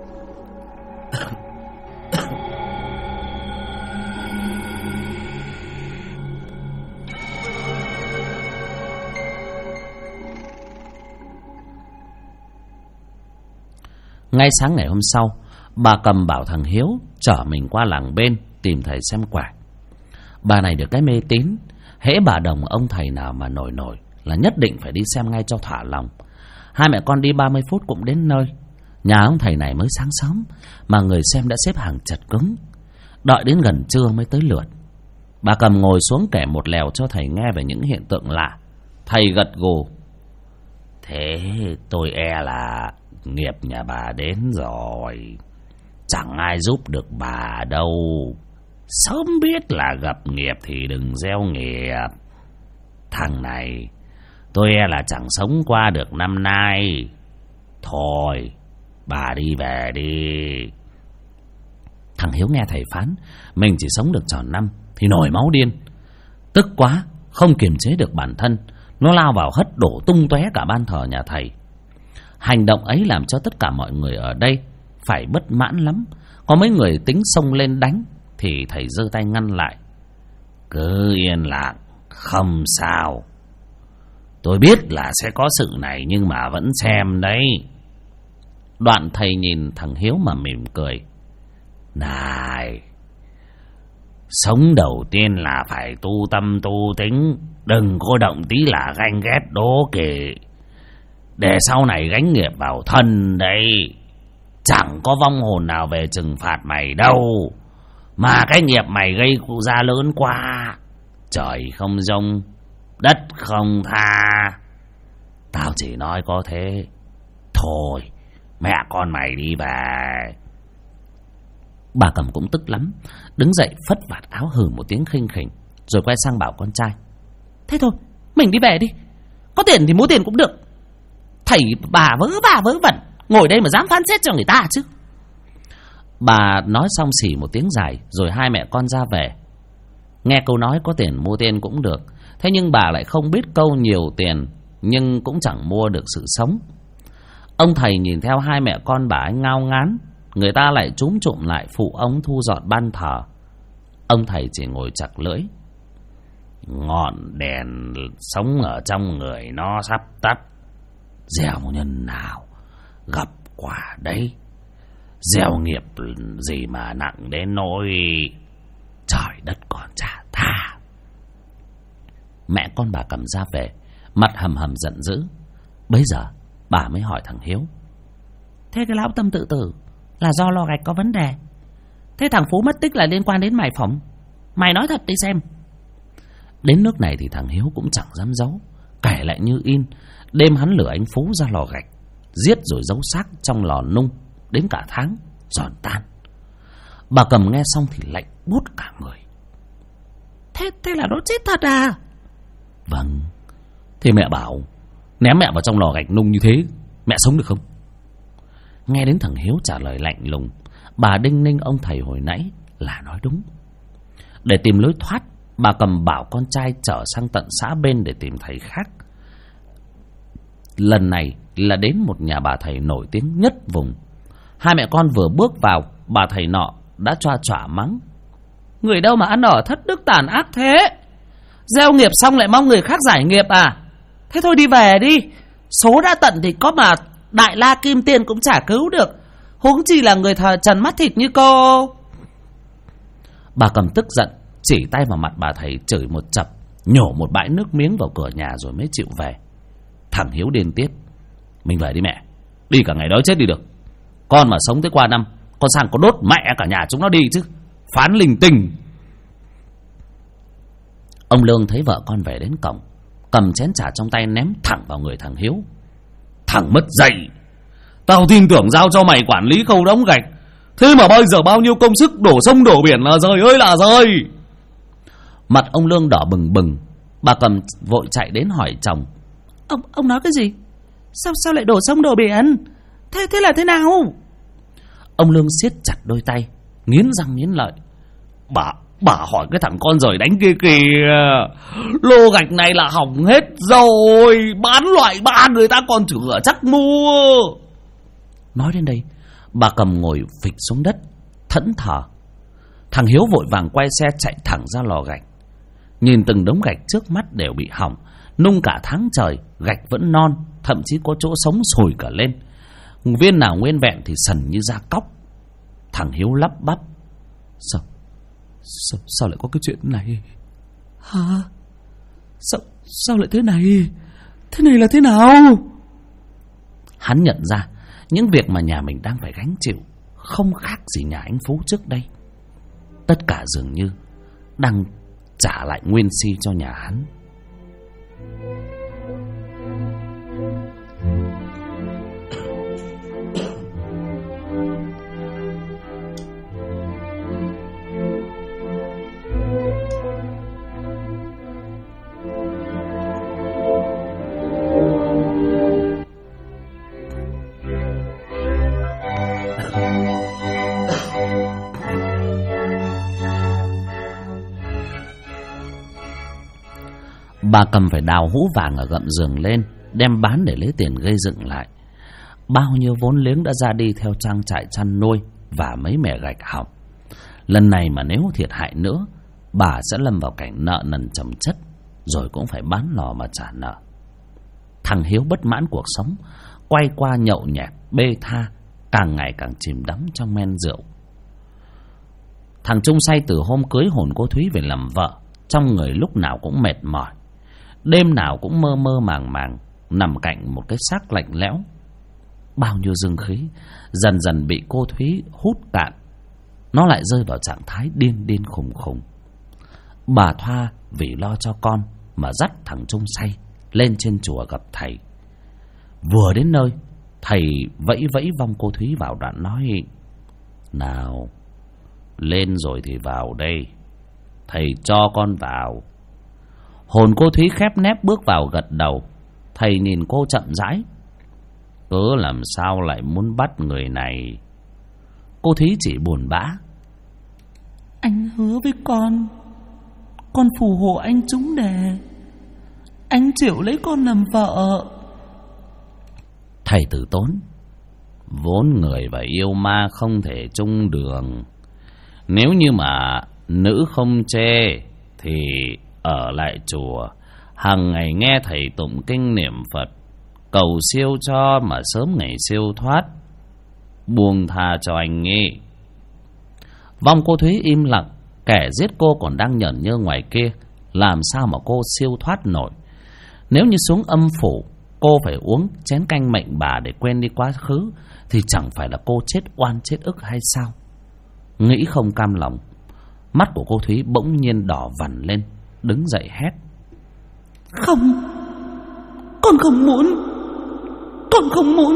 Ngay sáng ngày hôm sau, bà Cầm bảo thằng Hiếu chở mình qua làng bên tìm thầy xem quẻ. Bà này được cái mê tín, hễ bà đồng ông thầy nào mà nổi là nhất định phải đi xem ngay cho thỏa lòng. Hai mẹ con đi 30 phút cũng đến nơi. Nhà ông thầy này mới sáng sớm mà người xem đã xếp hàng chật cứng. Đợi đến gần trưa mới tới lượt. Bà Cầm ngồi xuống kể một lèo cho thầy nghe về những hiện tượng lạ. Thầy gật gù. Thế tôi e là nghiệp nhà bà đến rồi, chẳng ai giúp được bà đâu. Sớm biết là gặp nghiệp thì đừng gieo nghiệp. Thằng này tôi e là chẳng sống qua được năm nay. Thôi bà đi về đi. Thằng Hiếu nghe thầy phán mình chỉ sống được tròn năm thì nổi máu điên. Tức quá không kiềm chế được bản thân, nó lao vào hất đổ tung tóe cả ban thờ nhà thầy. Hành động ấy làm cho tất cả mọi người ở đây phải bất mãn lắm. Có mấy người tính xông lên đánh, thì thầy giơ tay ngăn lại. Cứ yên lặng, không sao. Tôi biết là sẽ có sự này nhưng mà vẫn xem đấy. Đoạn thầy nhìn thằng Hiếu mà mỉm cười. Này, sống đầu tiên là phải tu tâm tu tính, đừng có động tí là ganh ghét đố kỵ, để sau này gánh nghiệp vào thân đấy. Chẳng có vong hồn nào về trừng phạt mày đâu, mà cái nghiệp mày gây cụ ra lớn quá. Trời không giông, đất không tha. Tao chỉ nói có thế. Thôi, mẹ con mày đi về. Bà Cầm cũng tức lắm, đứng dậy phất vạt áo hừ một tiếng khinh khỉnh, rồi quay sang bảo con trai. Thế thôi, mình đi về đi. Có tiền thì mua tiền cũng được. Thầy bà vớ vẩn, ngồi đây mà dám phán xét cho người ta chứ. Bà nói xong xỉ một tiếng dài, rồi hai mẹ con ra về. Nghe câu nói có tiền mua tiền cũng được, thế nhưng bà lại không biết câu nhiều tiền nhưng cũng chẳng mua được sự sống. Ông thầy nhìn theo hai mẹ con bà ấy ngao ngán, người ta lại chúm trụm lại phụ ông thu dọn ban thờ. Ông thầy chỉ ngồi chặt lưỡi. Ngọn đèn sống ở trong người nó sắp tắt, gieo nhân nào gặp quả đấy. Gieo nghiệp gì mà nặng đến nỗi trời đất còn chả tha. Mẹ con bà Cầm ra về, mặt hầm hầm giận dữ. Bấy giờ bà mới hỏi thằng Hiếu. Thế cái lão Tâm tự tử là do lò gạch có vấn đề. Thế thằng Phú mất tích là liên quan đến mày phỏng. Mày nói thật đi xem. Đến nước này thì thằng Hiếu cũng chẳng dám giấu, kể lại như in. Đêm hắn lửa anh Phú ra lò gạch, giết rồi giấu xác trong lò nung đến cả tháng giòn tan. Bà Cầm nghe xong thì lạnh buốt cả người. Thế là nó chết thật à? Vâng. Thế mẹ bảo ném mẹ vào trong lò gạch nung như thế, mẹ sống được không? Nghe đến thằng Hiếu trả lời lạnh lùng, bà đinh ninh ông thầy hồi nãy là nói đúng. Để tìm lối thoát, bà Cầm bảo con trai trở sang tận xã bên để tìm thầy khác. Lần này là đến một nhà bà thầy nổi tiếng nhất vùng. Hai mẹ con vừa bước vào, bà thầy nọ đã choa choạ mắng. Người đâu mà ăn ở thất đức tàn ác thế? Gieo nghiệp xong lại mong người khác giải nghiệp à? Thế thôi đi về đi. Số đã tận thì có mà Đại La Kim Tiên cũng chả cứu được, huống chi là người thờ trần mắt thịt như cô. Bà Cầm tức giận, chỉ tay vào mặt bà thầy chửi một chập, nhổ một bãi nước miếng vào cửa nhà rồi mới chịu về. Thằng Hiếu điên tiết. Mình về đi mẹ, đi cả ngày đói chết đi được. Con mà sống tới qua năm, con sang có đốt mẹ cả nhà chúng nó đi chứ. Phán linh tinh. Ông Lương thấy vợ con về đến cổng, cầm chén trà trong tay ném thẳng vào người thằng Hiếu. Thằng mất dạy, tao tin tưởng giao cho mày quản lý khâu đóng gạch, thế mà bây giờ bao nhiêu công sức đổ sông đổ biển là rơi ơi là rơi. Mặt ông Lương đỏ bừng bừng. Bà Cầm vội chạy đến hỏi chồng. Ông nói cái gì? Sao lại đổ sông đổ biển? Thế là thế nào? Ông Lương siết chặt đôi tay, nghiến răng nghiến lợi. Bà hỏi cái thằng con rời đánh kia kìa, lô gạch này là hỏng hết rồi, bán loại ba người ta còn chửa chắc mua. Nói đến đây, bà Cầm ngồi phịch xuống đất, thẫn thờ. Thằng Hiếu vội vàng quay xe chạy thẳng ra lò gạch. Nhìn từng đống gạch trước mắt đều bị hỏng, nung cả tháng trời, gạch vẫn non, thậm chí có chỗ sống sồi cả lên. Viên nào nguyên vẹn thì sần như da cóc. Thằng Hiếu lắp bắp. Sao lại có cái chuyện này? Hả? Sao lại thế này? Thế này là thế nào? Hắn nhận ra những việc mà nhà mình đang phải gánh chịu không khác gì nhà anh Phú trước đây. Tất cả dường như đang trả lại nguyên si cho nhà hắn. Bà Cầm phải đào hũ vàng ở gầm giường lên, đem bán để lấy tiền gây dựng lại. Bao nhiêu vốn liếng đã ra đi theo trang trại chăn nuôi và mấy mẻ gạch hỏng. Lần này mà nếu thiệt hại nữa, bà sẽ lâm vào cảnh nợ nần chồng chất, rồi cũng phải bán lò mà trả nợ. Thằng Hiếu bất mãn cuộc sống, quay qua nhậu nhẹt bê tha, càng ngày càng chìm đắm trong men rượu. Thằng Trung say từ hôm cưới hồn cô Thúy về làm vợ, trong người lúc nào cũng mệt mỏi, đêm nào cũng mơ mơ màng màng nằm cạnh một cái xác lạnh lẽo. Bao nhiêu dương khí dần dần bị cô Thúy hút cạn, nó lại rơi vào trạng thái điên điên khùng khùng. Bà Thoa vì lo cho con mà dắt thằng Trung say lên trên chùa gặp thầy. Vừa đến nơi, thầy vẫy vẫy vong cô Thúy vào đoạn nói: "Nào, lên rồi thì vào đây, thầy cho con vào." Hồn cô Thúy khép nép bước vào gật đầu. Thầy nhìn cô chậm rãi: "Cớ làm sao lại muốn bắt người này?" Cô Thúy chỉ buồn bã: "Anh hứa với con phù hộ anh trúng đề, anh chịu lấy con làm vợ." Thầy từ tốn: "Vốn người và yêu ma không thể chung đường. Nếu như mà nữ không chê thì ở lại chùa, hằng ngày nghe thầy tụng kinh niệm Phật, cầu siêu cho mà sớm ngày siêu thoát. Buông tha cho anh nghe." Vong cô Thúy im lặng. Kẻ giết cô còn đang nhởn nhơ ngoài kia, làm sao mà cô siêu thoát nổi. Nếu như xuống âm phủ, cô phải uống chén canh mệnh bà để quên đi quá khứ, thì chẳng phải là cô chết oan chết ức hay sao? Nghĩ không cam lòng, mắt của cô Thúy bỗng nhiên đỏ vằn lên, đứng dậy hét: "Không, con không muốn, con không muốn."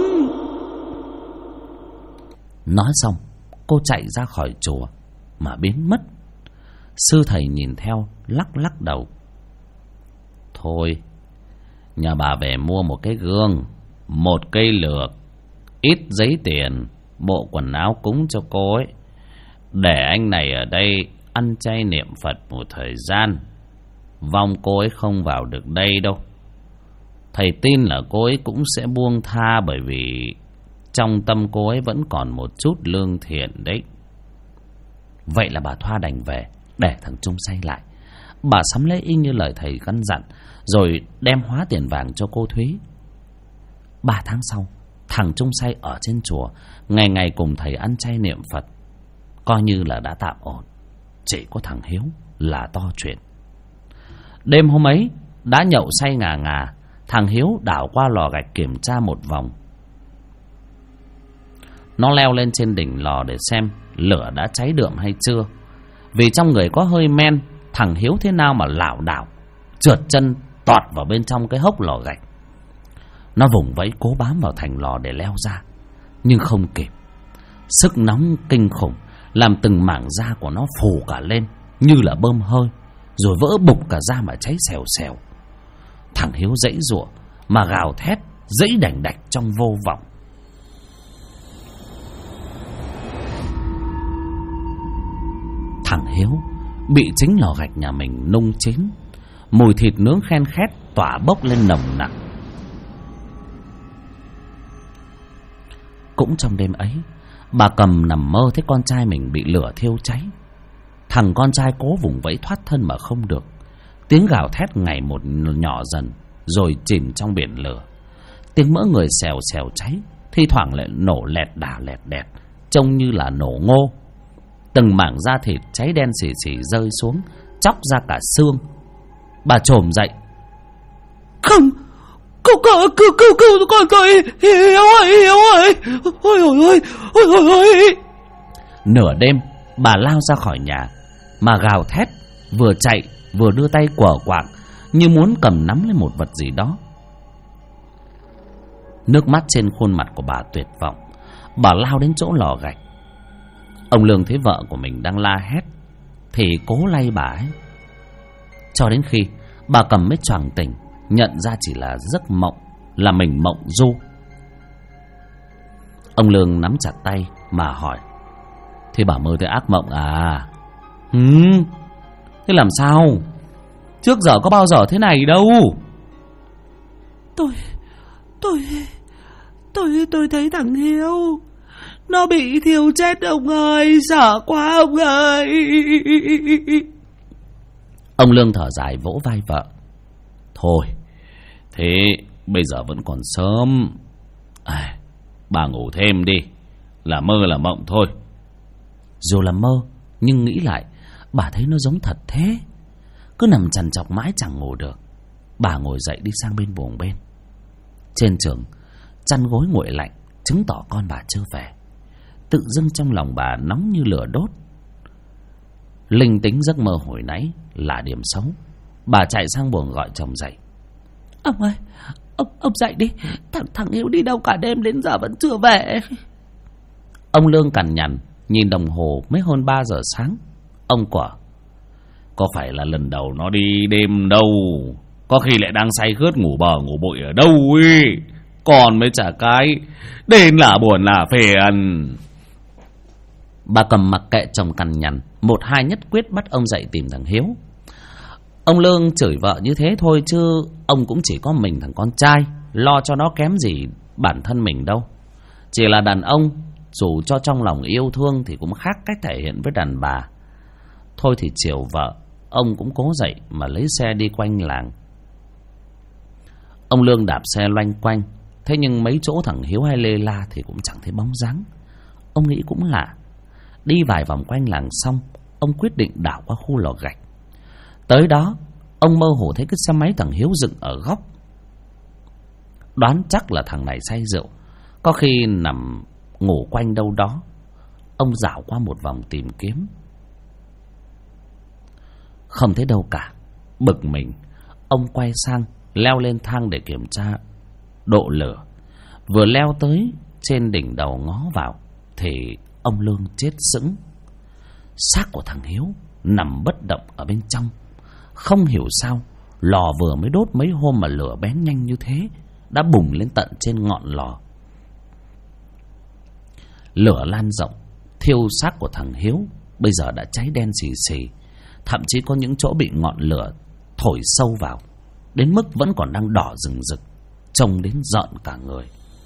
Nói xong, cô chạy ra khỏi chùa mà biến mất. Sư thầy nhìn theo lắc lắc đầu: "Thôi, nhà bà về mua một cái gương, một cây lược, ít giấy tiền, bộ quần áo cúng cho cô ấy. Để anh này ở đây ăn chay niệm Phật một thời gian. Vong cô ấy không vào được đây đâu. Thầy tin là cô ấy cũng sẽ buông tha, bởi vì trong tâm cô ấy vẫn còn một chút lương thiện đấy." Vậy là bà Thoa đành về, để thằng Trung say lại. Bà sắm lấy y như lời thầy căn dặn, rồi đem hóa tiền vàng cho cô Thúy. 3 tháng sau, thằng Trung say ở trên chùa, ngày ngày cùng thầy ăn chay niệm Phật, coi như là đã tạm ổn. Chỉ có thằng Hiếu là to chuyện. Đêm hôm ấy, đã nhậu say ngà ngà, thằng Hiếu đảo qua lò gạch kiểm tra một vòng. Nó leo lên trên đỉnh lò để xem lửa đã cháy đượm hay chưa. Vì trong người có hơi men, thằng Hiếu thế nào mà lảo đảo, trượt chân tọt vào bên trong cái hốc lò gạch. Nó vùng vẫy cố bám vào thành lò để leo ra, nhưng không kịp. Sức nóng kinh khủng làm từng mảng da của nó phù cả lên như là bơm hơi, rồi vỡ bục cả da mà cháy xèo xèo. Thằng Hiếu giãy giụa mà gào thét, giãy đành đạch trong vô vọng. Thằng Hiếu bị chính lò gạch nhà mình nung chín, mùi thịt nướng khen khét tỏa bốc lên nồng nặc. Cũng trong đêm ấy, bà Cầm nằm mơ thấy con trai mình bị lửa thiêu cháy. Thằng con trai cố vùng vẫy thoát thân mà không được. Tiếng gào thét ngày một nhỏ dần, rồi chìm trong biển lửa. Tiếng mỡ người xèo xèo cháy, thi thoảng lại nổ lẹt đà lẹt đẹt, trông như là nổ ngô. Từng mảng da thịt cháy đen xì xì rơi xuống, chóc ra cả xương. Bà chồm dậy: "Không, cứu con tôi, Hiếu ơi, ôi." Nửa đêm, bà lao ra khỏi nhà mà gào thét, vừa chạy vừa đưa tay quờ quạng như muốn cầm nắm lên một vật gì đó. Nước mắt trên khuôn mặt của bà tuyệt vọng. Bà lao đến chỗ lò gạch. Ông Lương thấy vợ của mình đang la hét thì cố lay bà ấy, cho đến khi bà Cầm mới choàng tỉnh, nhận ra chỉ là giấc mộng, là mình mộng du. Ông Lương nắm chặt tay mà hỏi: "Thế bà mơ thấy ác mộng à?" "Thế làm sao? Trước giờ có bao giờ thế này đâu." Tôi thấy thằng Hiếu Nó bị thiêu chết ông ơi, sợ quá ông ơi. Ông Lương thở dài vỗ vai vợ. Thôi, thế bây giờ vẫn còn sớm. Bà ngủ thêm đi, là mơ là mộng thôi. Dù là mơ, nhưng nghĩ lại, bà thấy nó giống thật thế. Cứ nằm trằn trọc mãi chẳng ngủ được. Bà ngồi dậy đi sang bên buồng bên. Trên giường, chăn gối nguội lạnh, chứng tỏ con bà chưa về. Tự dưng trong lòng bà nóng như lửa đốt. Linh tính giấc mơ hồi nãy là điểm xấu. Bà chạy sang buồng gọi chồng dậy. Ông ơi, ông dậy đi. Thằng Hiếu đi đâu cả đêm đến giờ vẫn chưa về. Ông Lương cằn nhằn nhìn đồng hồ mới hơn 3 giờ sáng. Ông quả: có phải là lần đầu nó đi đêm đâu, có khi lại đang say khướt ngủ bờ ngủ bụi ở đâu ấy. Còn mới chả cái đến là buồn là phiền. Bà Cầm mặc kệ chồng cằn nhằn, 1-2 nhất quyết bắt ông dậy tìm thằng Hiếu. Ông Lương chửi vợ như thế thôi chứ ông cũng chỉ có mình thằng con trai, lo cho nó kém gì bản thân mình đâu. Chỉ là đàn ông, dù cho trong lòng yêu thương thì cũng khác cách thể hiện với đàn bà. Thôi thì chiều vợ, ông cũng cố dậy mà lấy xe đi quanh làng. Ông Lương đạp xe loanh quanh, thế nhưng mấy chỗ thằng Hiếu hay Lê La thì cũng chẳng thấy bóng dáng. Ông nghĩ cũng lạ. Đi vài vòng quanh làng xong, ông quyết định đảo qua khu lò gạch. Tới đó, ông mơ hồ thấy cái xe máy thằng Hiếu dựng ở góc. Đoán chắc là thằng này say rượu, có khi nằm ngủ quanh đâu đó. Ông dạo qua một vòng tìm kiếm, không thấy đâu cả. Bực mình, ông quay sang leo lên thang để kiểm tra độ lửa. Vừa leo tới trên đỉnh đầu ngó vào thì ông Lương chết sững. Xác của thằng Hiếu nằm bất động ở bên trong. Không hiểu sao lò vừa mới đốt mấy hôm mà lửa bén nhanh như thế đã bùng lên tận trên ngọn lò. Lửa lan rộng, thiêu xác của thằng Hiếu bây giờ đã cháy đen xì xì. Thậm chí có những chỗ bị ngọn lửa thổi sâu vào, đến mức vẫn còn đang đỏ rừng rực, trông đến rợn cả người.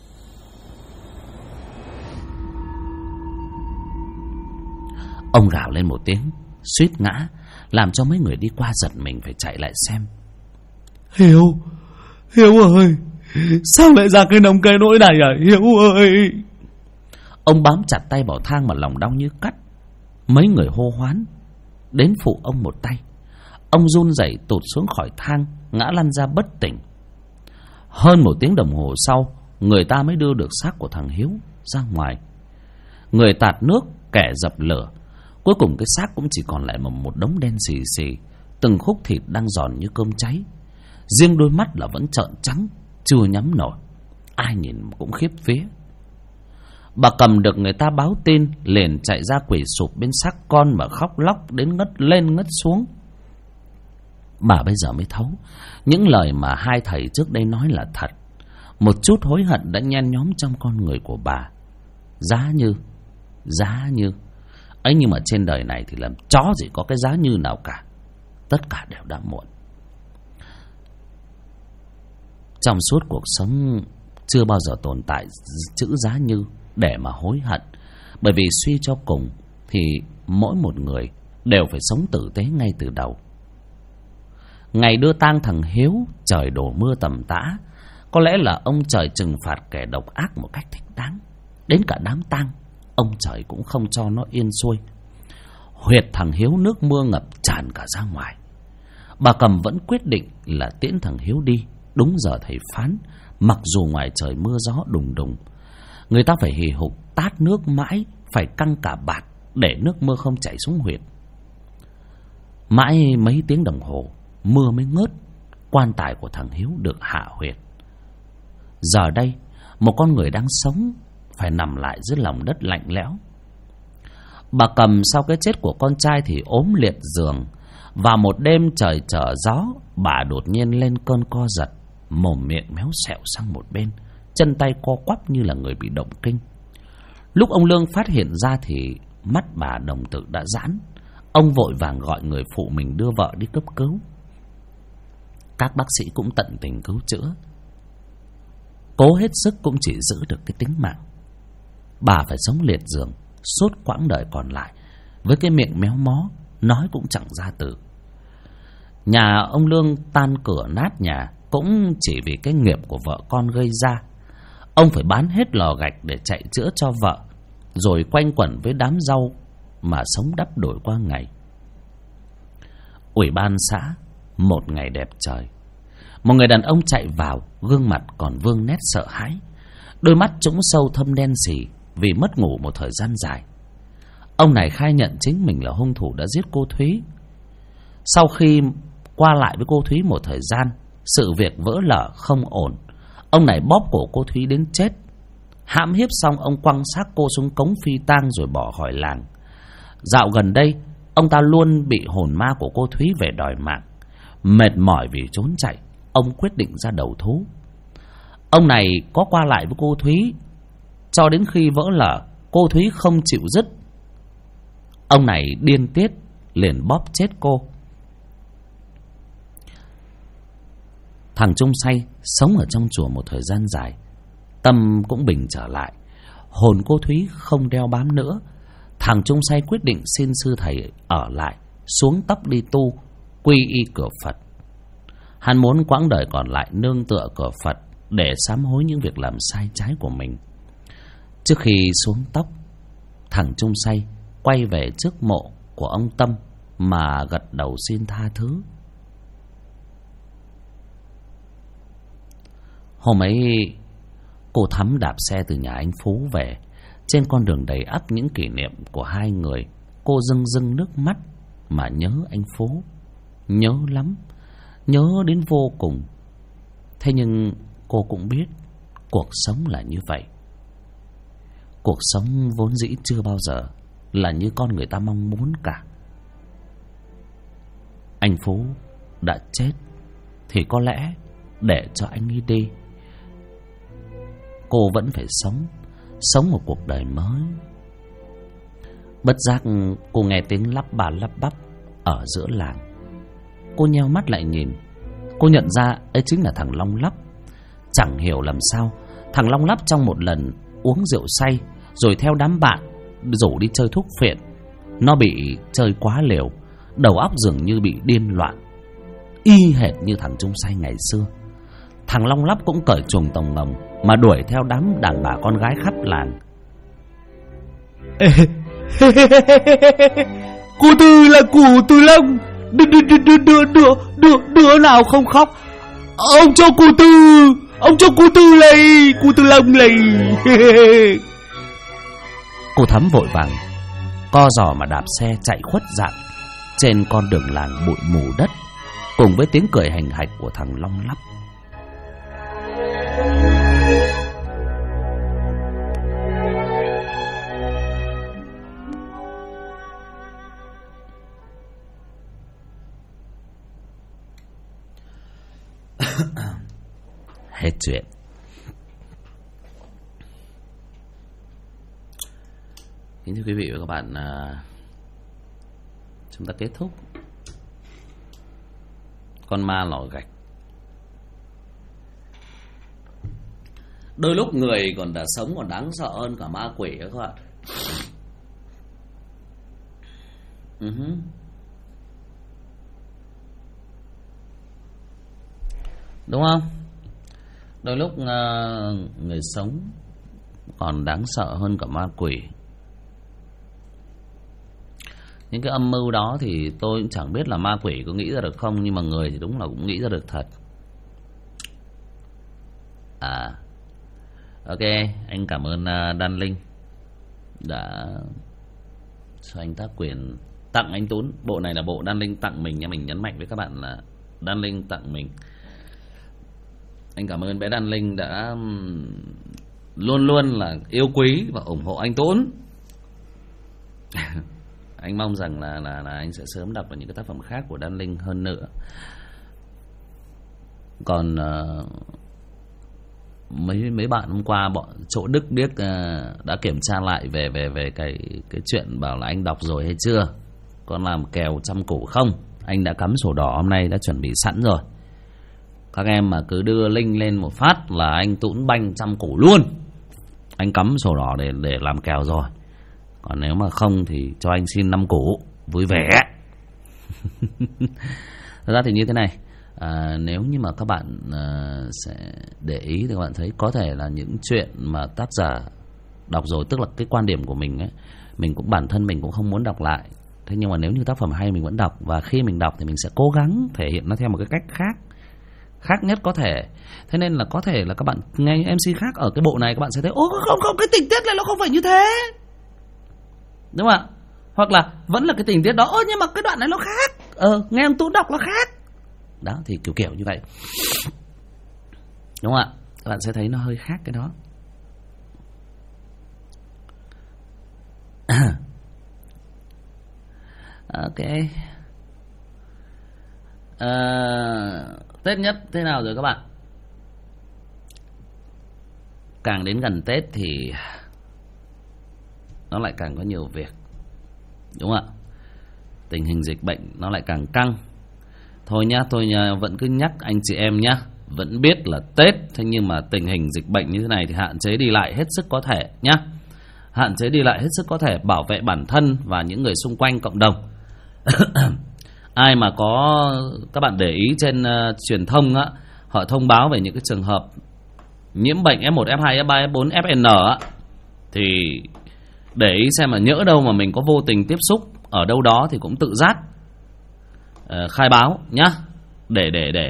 Ông gào lên một tiếng, suýt ngã, làm cho mấy người đi qua giật mình phải chạy lại xem. Hiếu ơi, sao lại ra cái nông cây nỗi này à Hiếu ơi? Ông bám chặt tay vào thang mà lòng đau như cắt. Mấy người hô hoán đến phụ ông một tay. Ông run rẩy tụt xuống khỏi thang, ngã lăn ra bất tỉnh. Hơn 1 tiếng đồng hồ sau, người ta mới đưa được xác của thằng Hiếu ra ngoài. Người tạt nước, kẻ dập lửa. Cuối cùng cái xác cũng chỉ còn lại một đống đen xì xì, từng khúc thịt đang giòn như cơm cháy. Riêng đôi mắt là vẫn trợn trắng, chưa nhắm nổi. Ai nhìn cũng khiếp vía. Bà Cầm được người ta báo tin liền chạy ra quỳ sụp bên xác con mà khóc lóc đến ngất lên ngất xuống. Bà bây giờ mới thấu những lời mà hai thầy trước đây nói là thật. Một chút hối hận đã nhen nhóm trong con người của bà. Giá như ấy, nhưng mà trên đời này thì làm chó gì có cái giá như nào cả. Tất cả đều đã muộn. Trong suốt cuộc sống chưa bao giờ tồn tại chữ giá như để mà hối hận. Bởi vì suy cho cùng thì mỗi một người đều phải sống tử tế ngay từ đầu. Ngày đưa tang thằng Hiếu, trời đổ mưa tầm tã. Có lẽ là ông trời trừng phạt kẻ độc ác một cách thích đáng. Đến cả đám tang, ông trời cũng không cho nó yên xuôi. Huyệt thằng Hiếu nước mưa ngập tràn cả ra ngoài. Bà Cầm vẫn quyết định là tiễn thằng Hiếu đi đúng giờ thầy phán, mặc dù ngoài trời mưa gió đùng đùng. Người ta phải hì hục tát nước mãi, phải căng cả bạt để nước mưa không chảy xuống huyệt. Mãi mấy tiếng đồng hồ mưa mới ngớt, quan tài của thằng Hiếu được hạ huyệt. Giờ đây một con người đang sống phải nằm lại dưới lòng đất lạnh lẽo. Bà Cầm sau cái chết của con trai thì ốm liệt giường. Và một đêm trời trở gió, bà đột nhiên lên cơn co giật, mồm miệng méo xẹo sang một bên, chân tay co quắp như là người bị động kinh. Lúc ông Lương phát hiện ra thì mắt bà đồng tử đã giãn. Ông vội vàng gọi người phụ mình đưa vợ đi cấp cứu. Các bác sĩ cũng tận tình cứu chữa, cố hết sức cũng chỉ giữ được cái tính mạng. bà phải sống liệt giường suốt quãng đời còn lại, với cái miệng méo mó, nói cũng chẳng ra từ. Nhà ông Lương tan cửa nát nhà cũng chỉ vì cái nghiệp của vợ con gây ra. Ông phải bán hết lò gạch để chạy chữa cho vợ, rồi quanh quẩn với đám rau mà sống đắp đổi qua ngày. Ủy ban xã, một ngày đẹp trời, một người đàn ông chạy vào, gương mặt còn vương nét sợ hãi, đôi mắt trũng sâu thâm đen sì vì mất ngủ một thời gian dài. Ông này khai nhận chính mình là hung thủ đã giết cô Thúy. Sau khi qua lại với cô Thúy một thời gian, sự việc vỡ lở không ổn. Ông này bóp cổ cô Thúy đến chết. Hãm hiếp xong, ông quăng xác cô xuống cống phi tang rồi bỏ khỏi làng. Dạo gần đây, ông ta luôn bị hồn ma của cô Thúy về đòi mạng. Mệt mỏi vì trốn chạy, ông quyết định ra đầu thú. Ông này có qua lại với cô Thúy cho đến khi vỡ lở, cô Thúy không chịu dứt. Ông này điên tiết, liền bóp chết cô. Thằng Trung Say sống ở trong chùa một thời gian dài, tâm cũng bình trở lại. Hồn cô Thúy không đeo bám nữa. Thằng Trung Say quyết định xin sư thầy ở lại, xuống tóc đi tu, quy y cửa Phật. Hắn muốn quãng đời còn lại nương tựa cửa Phật để sám hối những việc làm sai trái của mình. Trước khi xuống tóc, thằng Trung Say quay về trước mộ của ông Tâm mà gật đầu xin tha thứ. Hôm ấy, cô Thắm đạp xe từ nhà anh Phú về. Trên con đường đầy ắp những kỷ niệm của hai người, cô rưng rưng nước mắt mà nhớ anh Phú. Nhớ lắm, nhớ đến vô cùng. Thế nhưng cô cũng biết cuộc sống là như vậy. Cuộc sống vốn dĩ chưa bao giờ là như con người ta mong muốn cả. Anh Phú đã chết thì có lẽ để cho anh ấy đi, cô vẫn phải sống một cuộc đời mới. Bất giác cô nghe tiếng lắp bà lắp bắp ở giữa làng. Cô nheo mắt lại nhìn, cô nhận ra ấy chính là thằng Long Lắp. Chẳng hiểu làm sao thằng Long Lắp trong một lần uống rượu say rồi theo đám bạn rủ đi chơi thuốc phiện. Nó bị chơi quá liều, đầu óc dường như bị điên loạn, y hệt như thằng Trung Say ngày xưa. Thằng Long Lắp cũng cởi chuồng tòng ngầm mà đuổi theo đám đàn bà con gái khắp làng. Cụ Tư là cụ Tư Long, đứa nào không khóc, ông cho cụ Tư lấy, cụ Tư Long lấy. Cô Thắm vội vàng co giò mà đạp xe chạy khuất dặn trên con đường làng bụi mù đất, cùng với tiếng cười hành hạch của thằng Long Lắp. Hết chuyện. Kính thưa quý vị và các bạn, chúng ta kết thúc con ma lò gạch. Đôi lúc người còn đã sống còn đáng sợ hơn cả ma quỷ đó các bạn. Đúng không? Đôi lúc người sống còn đáng sợ hơn cả ma quỷ. Những cái âm mưu đó thì tôi cũng chẳng biết là ma quỷ có nghĩ ra được không, nhưng mà người thì đúng là cũng nghĩ ra được thật. Ok, anh cảm ơn Đan Linh đã cho anh tác quyền tặng anh Tún. Bộ này là bộ Đan Linh tặng mình nha, mình nhấn mạnh với các bạn là Đan Linh tặng mình. Anh cảm ơn bé Đan Linh đã luôn luôn là yêu quý và ủng hộ anh Tún. Anh mong rằng là anh sẽ sớm đọc vào những cái tác phẩm khác của Đan Linh hơn nữa. Còn mấy bạn hôm qua bọn chỗ Đức Điếc đã kiểm tra lại về cái chuyện bảo là anh đọc rồi hay chưa, còn làm kèo trăm củ không. Anh đã cắm sổ đỏ hôm nay, đã chuẩn bị sẵn rồi. Các em mà cứ đưa link lên một phát là anh Tún banh trăm củ luôn. anh cắm sổ đỏ để làm kèo rồi. Còn nếu mà không thì cho anh xin 5 củ vui vẻ. Thật ra thì như thế này, nếu như mà các bạn sẽ để ý thì các bạn thấy có thể là những chuyện mà tác giả đọc rồi, tức là cái quan điểm của mình ấy, mình cũng bản thân mình cũng không muốn đọc lại. Thế nhưng mà nếu như tác phẩm hay mình vẫn đọc, và khi mình đọc thì mình sẽ cố gắng thể hiện nó theo một cái cách khác nhất có thể. Thế nên là có thể là các bạn nghe MC khác ở cái bộ này, các bạn sẽ thấy ô không, cái tình tiết này nó không phải như thế, đúng không ạ? Hoặc là vẫn là cái tình tiết đó, nhưng mà cái đoạn này nó khác, nghe ông Tú đọc nó khác. Đó, thì kiểu như vậy, đúng không ạ? Các bạn sẽ thấy nó hơi khác cái đó. Ok. Tết nhất thế nào rồi các bạn? Càng đến gần Tết thì nó lại càng có nhiều việc, đúng không ạ? Tình hình dịch bệnh nó lại càng căng. Thôi nhá, tôi vẫn cứ nhắc anh chị em nhá, vẫn biết là Tết, thế nhưng mà tình hình dịch bệnh như thế này thì hạn chế đi lại hết sức có thể nhá. Hạn chế đi lại hết sức có thể, bảo vệ bản thân và những người xung quanh cộng đồng. Ai mà có, các bạn để ý trên truyền thông á, họ thông báo về những cái trường hợp nhiễm bệnh F1, F2, F3, F4, FN á, thì để ý xem mà nhỡ đâu mà mình có vô tình tiếp xúc ở đâu đó thì cũng tự giác khai báo nhá, để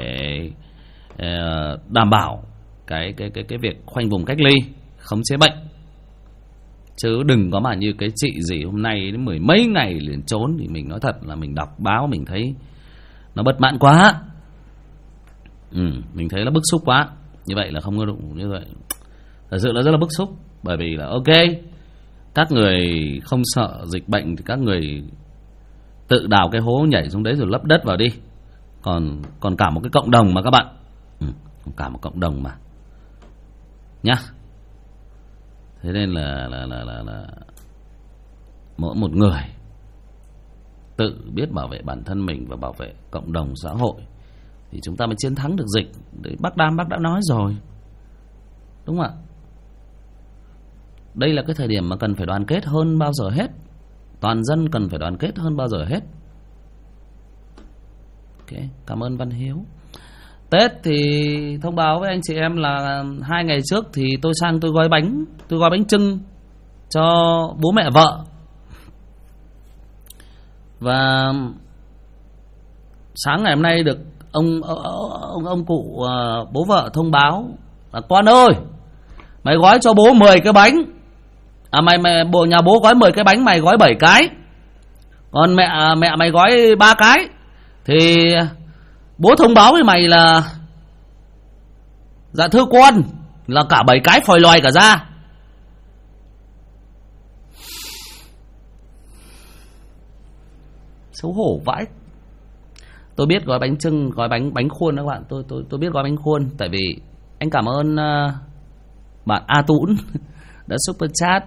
đảm bảo cái việc khoanh vùng cách ly, khống chế bệnh. Chứ đừng có mà như cái chị gì hôm nay đến 10 mấy ngày liền trốn, thì mình nói thật là mình đọc báo mình thấy nó bất mãn quá. Mình thấy nó bức xúc quá. Như vậy là không có đúng như vậy. Thật sự là rất là bức xúc. Bởi vì là ok, các người không sợ dịch bệnh thì các người tự đào cái hố nhảy xuống đấy rồi lấp đất vào đi. Còn cả một cái cộng đồng mà các bạn, cả một cộng đồng mà nhá. Thế nên là mỗi một người tự biết bảo vệ bản thân mình và bảo vệ cộng đồng xã hội thì chúng ta mới chiến thắng được dịch. Đấy, bác đã nói rồi, đúng không ạ? Đây là cái thời điểm mà cần phải đoàn kết hơn bao giờ hết. Toàn dân cần phải đoàn kết hơn bao giờ hết. Ok, cảm ơn Văn Hiếu. Tết thì thông báo với anh chị em là 2 ngày trước thì tôi sang tôi gói bánh chưng cho bố mẹ vợ. Và sáng ngày hôm nay được ông cụ bố vợ thông báo là con ơi, mày gói cho bố 10 cái bánh. Nhà bố gói 10 cái bánh, mày gói 7 cái. Còn mẹ mày gói 3 cái. Thì bố thông báo với mày là dạ thưa con, là cả 7 cái phòi loài cả ra. Xấu hổ vãi. Tôi biết gói bánh chưng, gói bánh khuôn đó các bạn. Tôi biết gói bánh khuôn. Tại vì anh cảm ơn bạn A Tún đã super chat.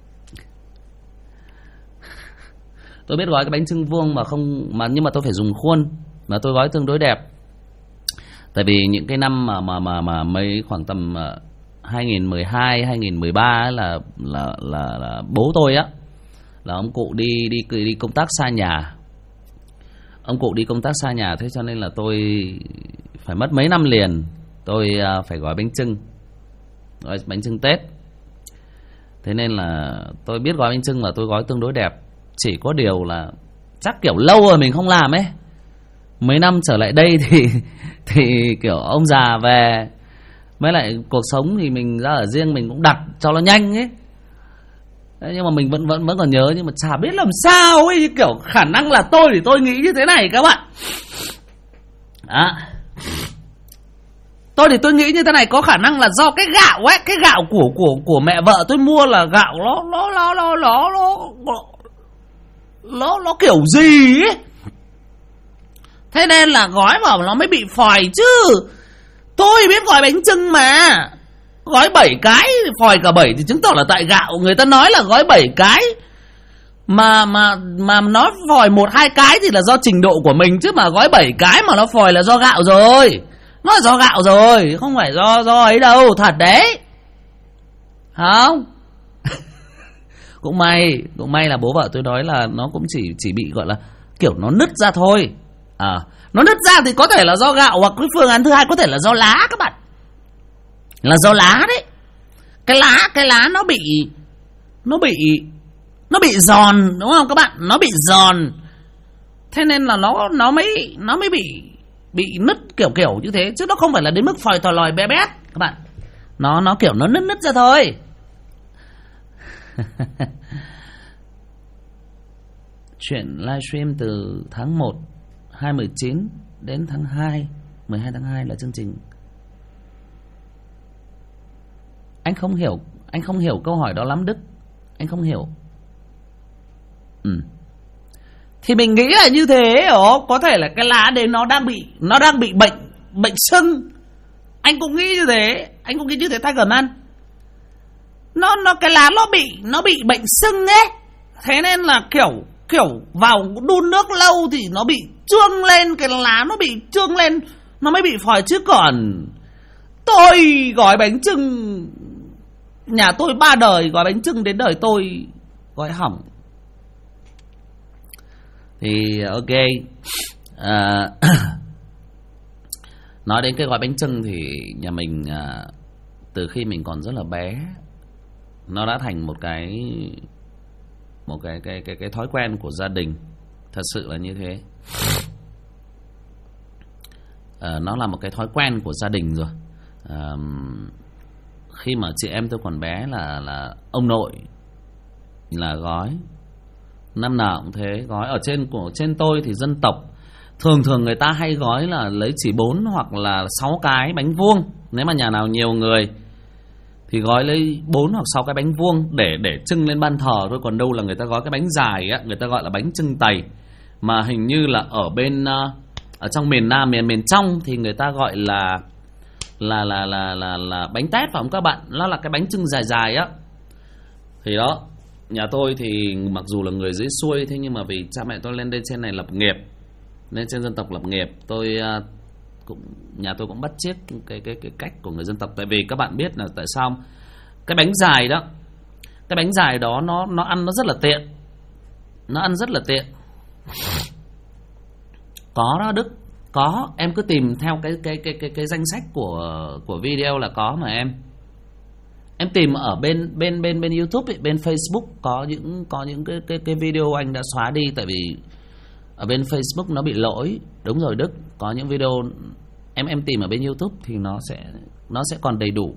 Tôi biết gói cái bánh chưng vuông nhưng mà tôi phải dùng khuôn, mà tôi gói tương đối đẹp. Tại vì những cái năm mà mấy khoảng tầm 2012, 2013 ấy là bố tôi á, là ông cụ đi công tác xa nhà. Ông cụ đi công tác xa nhà, thế cho nên là tôi phải mất mấy năm liền tôi phải gói bánh chưng Tết. Thế nên là tôi biết gói bánh chưng và tôi gói tương đối đẹp. Chỉ có điều là chắc kiểu lâu rồi mình không làm ấy. Mấy năm trở lại đây thì kiểu ông già về, với lại cuộc sống thì mình ra ở riêng mình cũng đặt cho nó nhanh ấy. Đấy, nhưng mà mình vẫn còn nhớ, nhưng mà chả biết làm sao ấy, kiểu khả năng là tôi thì tôi nghĩ như thế này các bạn. Tôi thì tôi nghĩ như thế này, có khả năng là do cái gạo ấy, cái gạo của mẹ vợ tôi mua là gạo nó kiểu gì ấy. Thế nên là gói vào nó mới bị phòi chứ. Tôi biết gói bánh chưng mà. Gói 7 cái, phòi cả 7 thì chứng tỏ là tại gạo. Người ta nói là gói 7 cái mà nó phòi 1-2 cái thì là do trình độ của mình. Chứ mà gói 7 cái mà nó phòi là do gạo rồi. Nó là do gạo rồi, không phải do ấy đâu, thật đấy. Không? Cũng may là bố vợ tôi nói là nó cũng chỉ bị gọi là kiểu nó nứt ra thôi. Nó nứt ra thì có thể là do gạo, hoặc cái phương án thứ hai có thể là do lá các bạn. Là do lá đấy. Cái lá nó bị giòn, đúng không các bạn? Nó bị giòn. Thế nên là nó mới bị nứt kiểu như thế, chứ nó không phải là đến mức phòi thò lòi bé bét các bạn. Nó kiểu nó nứt ra thôi. Chuyện livestream từ tháng 1 2019 đến tháng 2 12 tháng 2 là chương trình. Anh không hiểu câu hỏi đó lắm Đức. Anh không hiểu. Thì mình nghĩ là như thế. Có thể là cái lá đấy nó đang bị bệnh sưng. Anh cũng nghĩ như thế. Tigerman. Cái lá nó bị bệnh sưng ấy. Thế nên là kiểu vào đun nước lâu thì nó bị trương lên, cái lá nó bị trương lên, nó mới bị phòi. Chứ còn tôi gói bánh chưng, nhà tôi 3 đời gói bánh chưng, đến đời tôi gói hỏng. Thì ok. Nói đến cái gói bánh chưng thì nhà mình từ khi mình còn rất là bé, nó đã thành một cái thói quen của gia đình. Thật sự là như thế. Nó là một cái thói quen của gia đình rồi. Khi mà chị em tôi còn bé là ông nội là gói, năm nào cũng thế. Gói ở trên tôi thì dân tộc thường người ta hay gói là lấy chỉ 4 hoặc là 6 cái bánh vuông. Nếu mà nhà nào nhiều người thì gói lấy 4 hoặc 6 cái bánh vuông để trưng lên ban thờ thôi. Còn đâu là người ta gói cái bánh dài á, người ta gọi là bánh chưng tày. Mà hình như là ở bên ở trong miền Nam, miền trong thì người ta gọi là bánh tét phải không các bạn? Nó là cái bánh chưng dài á. Thì đó, nhà tôi thì mặc dù là người dưới xuôi, thế nhưng mà vì cha mẹ tôi lên đây trên này lập nghiệp, lên trên dân tộc lập nghiệp, nhà tôi cũng bắt chước cái cách của người dân tộc. Tại vì các bạn biết là tại sao cái bánh dài đó nó ăn nó rất là tiện. Nó ăn rất là tiện. Có đó Đức, có, em cứ tìm theo cái danh sách của video là có mà em tìm ở bên YouTube ấy, bên Facebook có những cái video anh đã xóa đi tại vì ở bên Facebook nó bị lỗi. Đúng rồi Đức, có những video em tìm ở bên YouTube thì nó sẽ còn đầy đủ.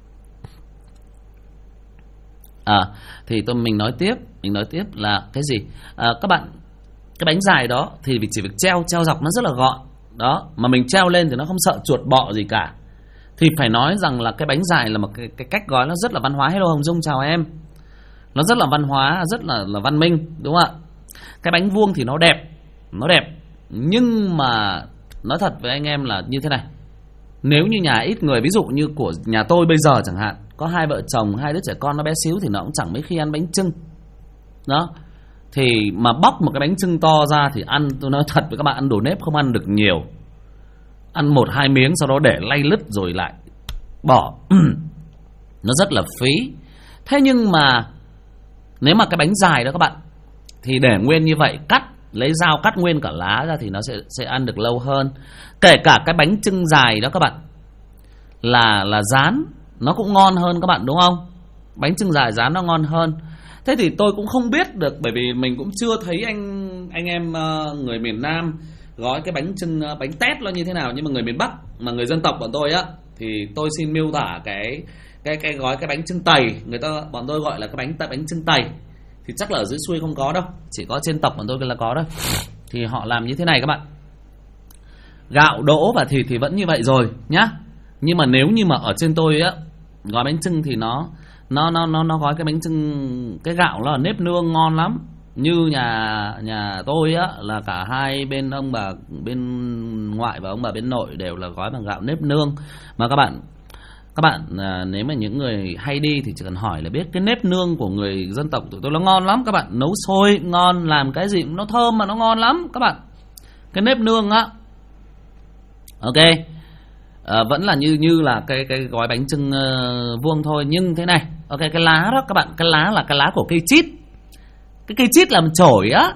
Thì mình nói tiếp là cái gì? Các bạn, cái bánh dài đó thì chỉ việc treo dọc nó rất là gọn đó, mà mình treo lên thì nó không sợ chuột bọ gì cả. Thì phải nói rằng là cái bánh dài là một cái cách gói nó rất là văn hóa. Hello Hồng Dung, chào em. Nó rất là văn hóa, rất là văn minh, đúng không ạ? Cái bánh vuông thì nó đẹp, nhưng mà nói thật với anh em là như thế này. Nếu như nhà ít người, ví dụ như của nhà tôi bây giờ chẳng hạn, có 2 vợ chồng, 2 đứa trẻ con nó bé xíu thì nó cũng chẳng mấy khi ăn bánh chưng đó. Thì mà bóc một cái bánh chưng to ra thì ăn, tôi nói thật với các bạn, ăn đồ nếp không ăn được nhiều. Ăn 1-2 miếng sau đó để lay lứt rồi lại bỏ. Nó rất là phí. Thế nhưng mà nếu mà cái bánh dài đó các bạn, thì để nguyên như vậy, lấy dao cắt nguyên cả lá ra thì nó sẽ ăn được lâu hơn. Kể cả cái bánh chưng dài đó các bạn, là rán nó cũng ngon hơn các bạn, đúng không? Bánh chưng dài rán nó ngon hơn. Thế thì tôi cũng không biết được, bởi vì mình cũng chưa thấy anh em người miền Nam gói cái bánh chưng, bánh tét nó như thế nào. Nhưng mà người miền Bắc, mà người dân tộc bọn tôi á, thì tôi xin miêu tả cái gói cái bánh chưng tày. Bọn tôi gọi là cái bánh chưng tày. Thì chắc là ở dưới xuôi không có đâu, chỉ có trên tộc bọn tôi là có đâu. Thì họ làm như thế này các bạn. Gạo, đỗ và thịt thì vẫn như vậy rồi nhá. Nhưng mà nếu như mà ở trên tôi á, gói bánh chưng thì nó gói cái bánh chưng, cái gạo nó là nếp nương ngon lắm. Như nhà tôi á, là cả hai bên ông bà bên ngoại và ông bà bên nội đều là gói bằng gạo nếp nương. Mà các bạn nếu mà những người hay đi thì chỉ cần hỏi là biết cái nếp nương của người dân tộc tụi tôi nó ngon lắm các bạn. Nấu xôi ngon, làm cái gì cũng nó thơm mà nó ngon lắm các bạn. Cái nếp nương á. Ok. vẫn là như là cái gói bánh chưng vuông thôi. Nhưng thế này, ok, cái lá đó các bạn, cái lá là cái lá của cây chít, cái cây chít làm chổi á.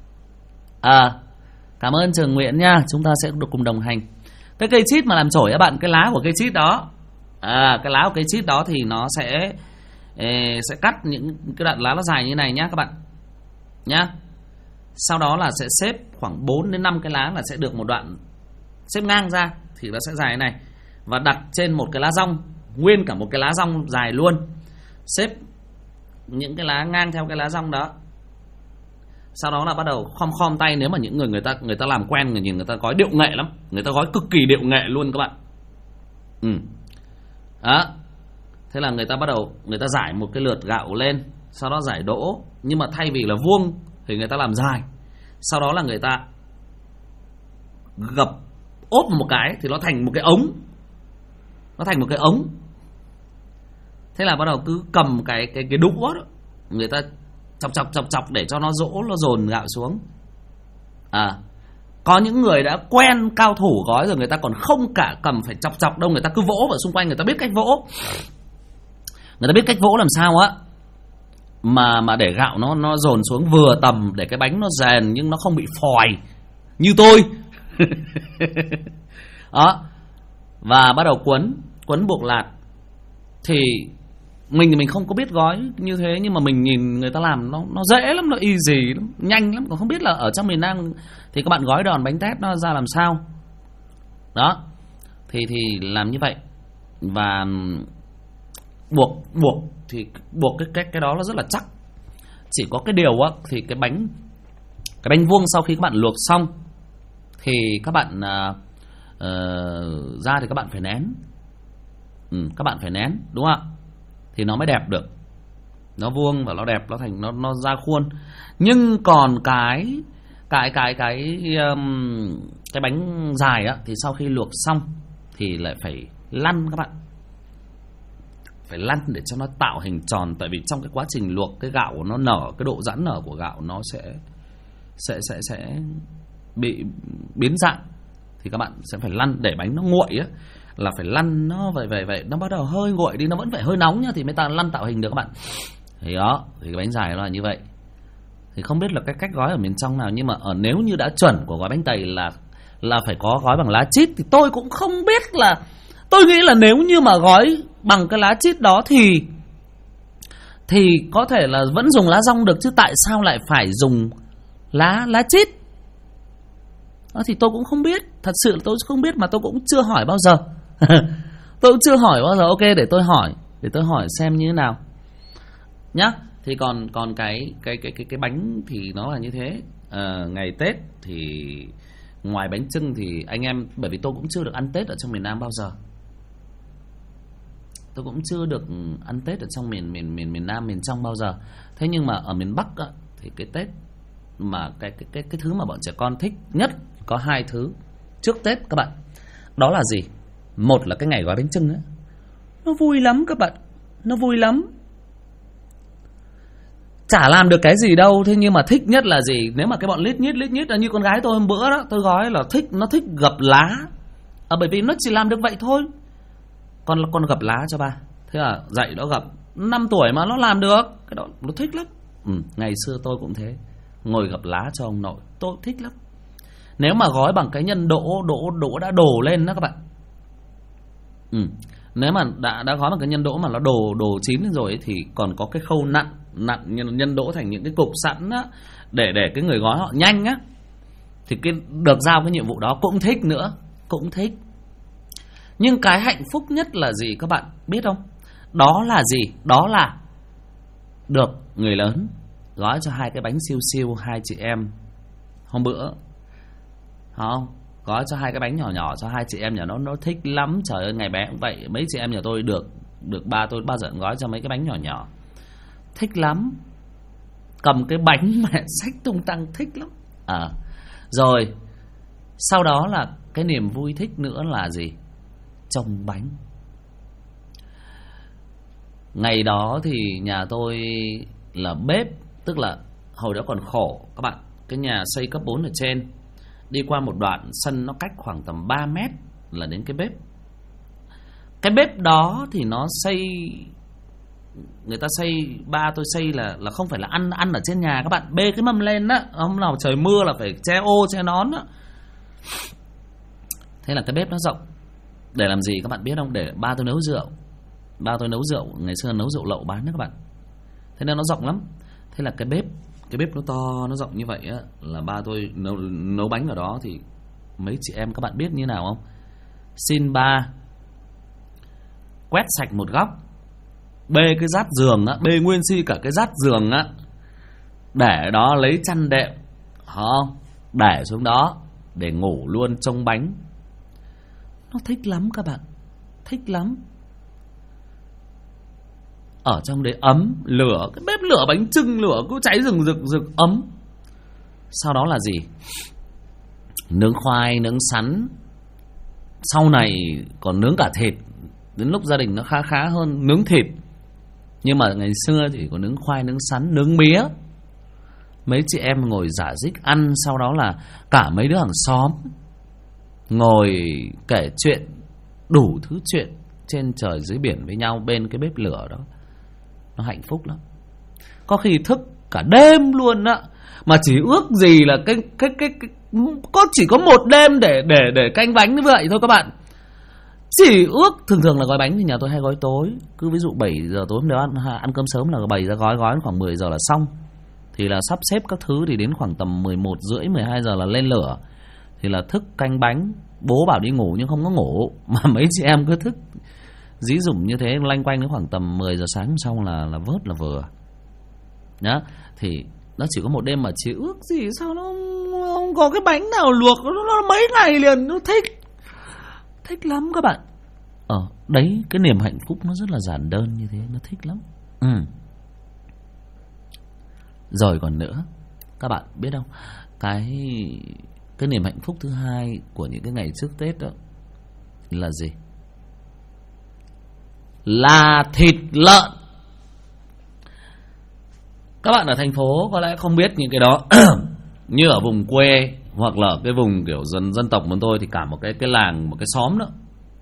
Cảm ơn Trường Nguyễn nha, chúng ta sẽ được cùng đồng hành. Cái cây chít mà làm chổi các bạn, cái lá của cây chít đó, cái lá của cây chít đó thì nó sẽ cắt những cái đoạn lá nó dài như này nhá các bạn nhá. Sau đó là sẽ xếp khoảng 4 đến 5 cái lá là sẽ được một đoạn xếp ngang ra thì nó sẽ dài này, và đặt trên một cái lá dong, nguyên cả một cái lá dong dài luôn, xếp những cái lá ngang theo cái lá dong đó. Sau đó là bắt đầu khom tay. Nếu mà những người ta làm quen, người nhìn người ta gói điệu nghệ lắm, người ta gói cực kỳ điệu nghệ luôn các bạn. Đó. Thế là người ta bắt đầu người ta rải một cái lượt gạo lên, sau đó rải đỗ, nhưng mà thay vì là vuông thì người ta làm dài. Sau đó là người ta gập ốp một cái thì nó thành một cái ống. Nó thành một cái ống. Thế là bắt đầu cứ cầm cái đũa đó, người ta chọc để cho nó dồn gạo xuống. Có những người đã quen cao thủ gói rồi, người ta còn không cả cầm phải chọc đâu, người ta cứ vỗ vào xung quanh, người ta biết cách vỗ. Người ta biết cách vỗ làm sao á mà để gạo nó dồn xuống vừa tầm, để cái bánh nó rền nhưng nó không bị phòi như tôi. Đó. Và bắt đầu quấn buộc lạt. Thì mình không có biết gói như thế, nhưng mà mình nhìn người ta làm nó dễ lắm, nó easy lắm, nhanh lắm. Còn không biết là ở trong miền Nam thì các bạn gói đòn bánh tét nó ra làm sao. Đó. Thì làm như vậy. Và buộc cái đó nó rất là chắc. Chỉ có cái điều á, thì cái bánh vuông sau khi các bạn luộc xong thì các bạn ra thì các bạn phải nén. Các bạn phải nén, đúng không ạ? Thì nó mới đẹp được. Nó vuông và nó đẹp, nó thành nó ra khuôn. Nhưng còn cái bánh dài á, thì sau khi luộc xong thì lại phải lăn các bạn. Phải lăn để cho nó tạo hình tròn. Tại vì trong cái quá trình luộc, cái gạo của nó nở, cái độ giãn nở của gạo nó sẽ bị biến dạng. Thì các bạn sẽ phải lăn để bánh nó nguội á, là phải lăn nó vậy nó bắt đầu hơi nguội đi, nó vẫn phải hơi nóng nhá, thì mới ta lăn tạo hình được các bạn. Thì đó, thì cái bánh dài nó là như vậy. Thì không biết là cái cách gói ở miền trong nào, nhưng mà nếu như đã chuẩn của gói bánh tày là phải có gói bằng lá chít, thì tôi cũng không biết là, tôi nghĩ là nếu như mà gói bằng cái lá chít đó thì có thể là vẫn dùng lá dong được, chứ tại sao lại phải dùng lá chít? Đó thì tôi cũng không biết, thật sự là tôi không biết, mà tôi cũng chưa hỏi bao giờ. Tôi cũng chưa hỏi bao giờ. Ok, để tôi hỏi xem như thế nào nhá. Thì còn cái bánh thì nó là như thế. Ngày Tết thì ngoài bánh chưng thì anh em, bởi vì tôi cũng chưa được ăn Tết ở trong miền Nam bao giờ. Tôi cũng chưa được ăn Tết ở trong miền Nam, miền trong bao giờ. Thế nhưng mà ở miền Bắc á, thì cái Tết mà cái thứ mà bọn trẻ con thích nhất có 2 thứ trước Tết các bạn. Đó là gì? Một là cái ngày gói bánh chưng ấy. Nó vui lắm các bạn, nó vui lắm. Chả làm được cái gì đâu, thế nhưng mà thích nhất là gì? Nếu mà cái bọn lít nhít là như con gái tôi hôm bữa đó, tôi gói là nó thích gập lá. Bởi vì nó chỉ làm được vậy thôi. Con gập lá cho ba. Thế là dạy nó gập. 5 tuổi mà nó làm được. Cái đó nó thích lắm. Ngày xưa tôi cũng thế, ngồi gập lá cho ông nội, tôi thích lắm. Nếu mà gói bằng cái nhân đỗ đã đổ lên đó các bạn. Nếu mà đã gói bằng cái nhân đỗ mà nó đổ chín lên rồi ấy, thì còn có cái khâu nặn nhân đỗ thành những cái cục sẵn á, để cái người gói họ nhanh á, thì được giao cái nhiệm vụ đó cũng thích nữa, cũng thích. Nhưng cái hạnh phúc nhất là gì các bạn biết không? Đó là gì? Đó là được người lớn gói cho 2 cái bánh siêu, 2 chị em hôm bữa, không? Gói cho 2 cái bánh nhỏ cho 2 chị em nhà nó thích lắm. Trời ơi, ngày bé cũng vậy. Mấy chị em nhà tôi được ba tôi bao giờ gói cho mấy cái bánh nhỏ, thích lắm. Cầm cái bánh mà xách tung tăng, thích lắm. Rồi sau đó là cái niềm vui thích nữa là gì? Trông bánh. Ngày đó thì nhà tôi là bếp, tức là hồi đó còn khổ các bạn. Cái nhà xây cấp 4 ở trên, đi qua một đoạn sân nó cách khoảng tầm 3 mét là đến cái bếp. Cái bếp đó thì nó xây, người ta xây, ba tôi xây là không phải là ăn ở trên nhà các bạn, bê cái mâm lên á, hôm nào trời mưa là phải che ô che nón á. Thế là cái bếp nó rộng để làm gì các bạn biết không? Để ba tôi nấu rượu. Ba tôi nấu rượu, ngày xưa nấu rượu lậu bán đó các bạn. Thế nên nó rộng lắm. Thế là cái bếp nó to, nó rộng như vậy á, là ba tôi nấu bánh ở đó. Thì mấy chị em các bạn biết như nào không? Xin ba quét sạch một góc, bê cái rát giường á, bê nguyên si cả cái rát giường á, để đó lấy chăn đệm, không, để xuống đó để ngủ luôn trông bánh. Nó thích lắm các bạn, thích lắm. Ở trong đấy ấm, lửa, cái bếp lửa bánh chưng, lửa cứ cháy rừng rực ấm. Sau đó là gì? Nướng khoai, nướng sắn, sau này còn nướng cả thịt. Đến lúc gia đình nó khá hơn, nướng thịt. Nhưng mà ngày xưa thì có nướng khoai, nướng sắn, nướng mía. Mấy chị em ngồi rả rích ăn. Sau đó là cả mấy đứa hàng xóm ngồi kể chuyện, đủ thứ chuyện trên trời dưới biển với nhau bên cái bếp lửa đó. Nó hạnh phúc lắm. Có khi thức cả đêm luôn á. Mà chỉ ước gì là chỉ có một đêm để canh bánh như vậy thôi các bạn. Chỉ ước, thường là gói bánh thì nhà tôi hay gói tối. Cứ ví dụ 7 giờ tối nếu ăn cơm sớm là bày ra gói khoảng 10 giờ là xong. Thì là sắp xếp các thứ thì đến khoảng tầm 11 rưỡi 12 giờ là lên lửa. Thì là thức canh bánh. Bố bảo đi ngủ nhưng không có ngủ. Mà mấy chị em cứ thức dí dụm như thế, lanh quanh đến khoảng tầm 10 giờ sáng xong là vớt là vừa. Đó, thì nó chỉ có một đêm mà chỉ ước gì sao nó không có cái bánh nào luộc, nó mấy ngày liền, nó thích lắm các bạn. Đấy, cái niềm hạnh phúc nó rất là giản đơn như thế, nó thích lắm. Rồi còn nữa, các bạn biết không, cái niềm hạnh phúc thứ hai của những cái ngày trước Tết đó là gì? Là thịt lợn. Các bạn ở thành phố có lẽ không biết những cái đó. Như ở vùng quê hoặc là cái vùng kiểu dân tộc của tôi thì cả một cái làng, một cái xóm đó,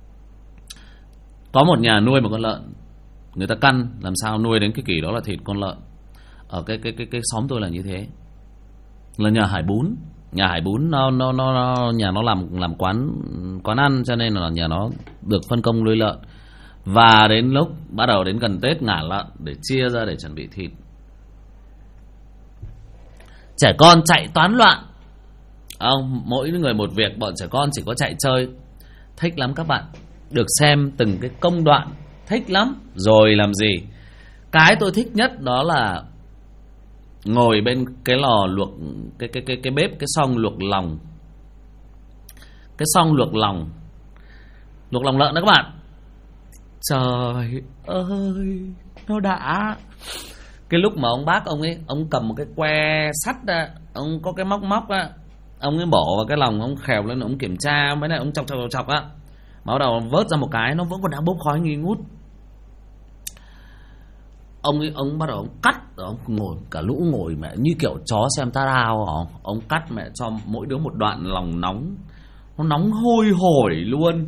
có một nhà nuôi một con lợn. Người ta căn làm sao nuôi đến cái kỳ đó là thịt con lợn. Ở cái xóm tôi là như thế. Là nhà Hải Bún. Nhà Hải Bún nhà nó làm quán ăn, cho nên là nhà nó được phân công nuôi lợn. Và đến lúc bắt đầu đến gần Tết ngả lợn để chia ra để chuẩn bị thịt. Trẻ con chạy toán loạn. Mỗi người một việc, bọn trẻ con chỉ có chạy chơi. Thích lắm các bạn. Được xem từng cái công đoạn, thích lắm. Rồi làm gì? Cái tôi thích nhất đó là ngồi bên cái lò luộc, cái bếp, cái xoong luộc lòng. Cái xoong luộc lòng lợn đó các bạn. Trời ơi, nó đã. Cái lúc mà ông bác ông ấy, ông cầm một cái que sắt ra, ông có cái móc á, ông ấy bỏ vào cái lòng, ông khèo lên, ông kiểm tra mấy này, ông chọc á. Mà bắt đầu vớt ra một cái, nó vẫn còn đang bốc khói nghi ngút. Ông bắt đầu ông cắt, ông ngồi cả lũ ngồi mẹ như kiểu chó xem ta đao. Ông cắt mẹ cho mỗi đứa một đoạn lòng nóng, nó nóng hôi hổi luôn.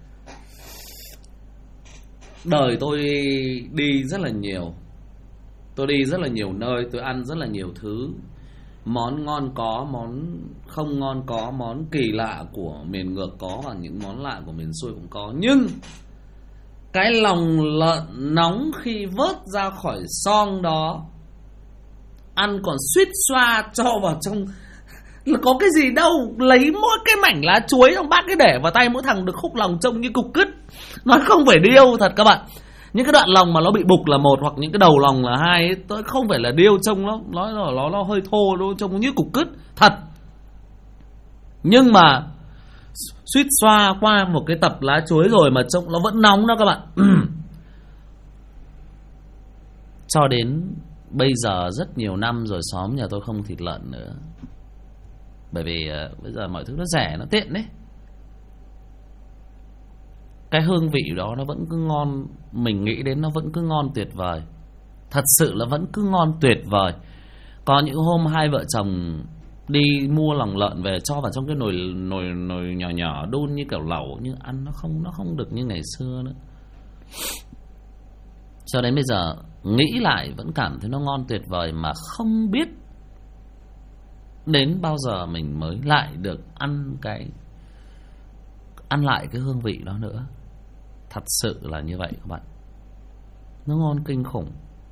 Đời tôi đi rất là nhiều. Tôi đi rất là nhiều nơi, tôi ăn rất là nhiều thứ. Món ngon có, món không ngon có, món kỳ lạ của miền ngược có, và những món lạ của miền xuôi cũng có. Nhưng cái lòng lợn nóng khi vớt ra khỏi xoong đó, ăn còn suýt xoa cho vào trong. Là có cái gì đâu, lấy mỗi cái mảnh lá chuối ông bác cái để vào tay mỗi thằng được khúc lòng trông như cục cứt. Nó không phải điêu thật các bạn. Những cái đoạn lòng mà nó bị bục là một, hoặc những cái đầu lòng là hai ấy, tôi không phải là điêu, trông nó hơi thô, nó trông như cục cứt thật. Nhưng mà suýt xoa qua một cái tập lá chuối rồi mà trông nó vẫn nóng đó các bạn. Cho đến bây giờ rất nhiều năm rồi xóm nhà tôi không thịt lợn nữa. Bởi vì bây giờ mọi thứ nó rẻ, nó tiện đấy. Cái hương vị đó nó vẫn cứ ngon. Mình nghĩ đến nó vẫn cứ ngon tuyệt vời. Thật sự là vẫn cứ ngon tuyệt vời. Có những hôm hai vợ chồng đi mua lòng lợn về cho vào trong cái nồi nhỏ nhỏ đun như kiểu lẩu, nhưng ăn nó không được như ngày xưa nữa. Cho đến bây giờ nghĩ lại vẫn cảm thấy nó ngon tuyệt vời, mà không biết đến bao giờ mình mới lại được ăn lại cái hương vị đó nữa. Thật sự là như vậy các bạn. Nó ngon kinh khủng.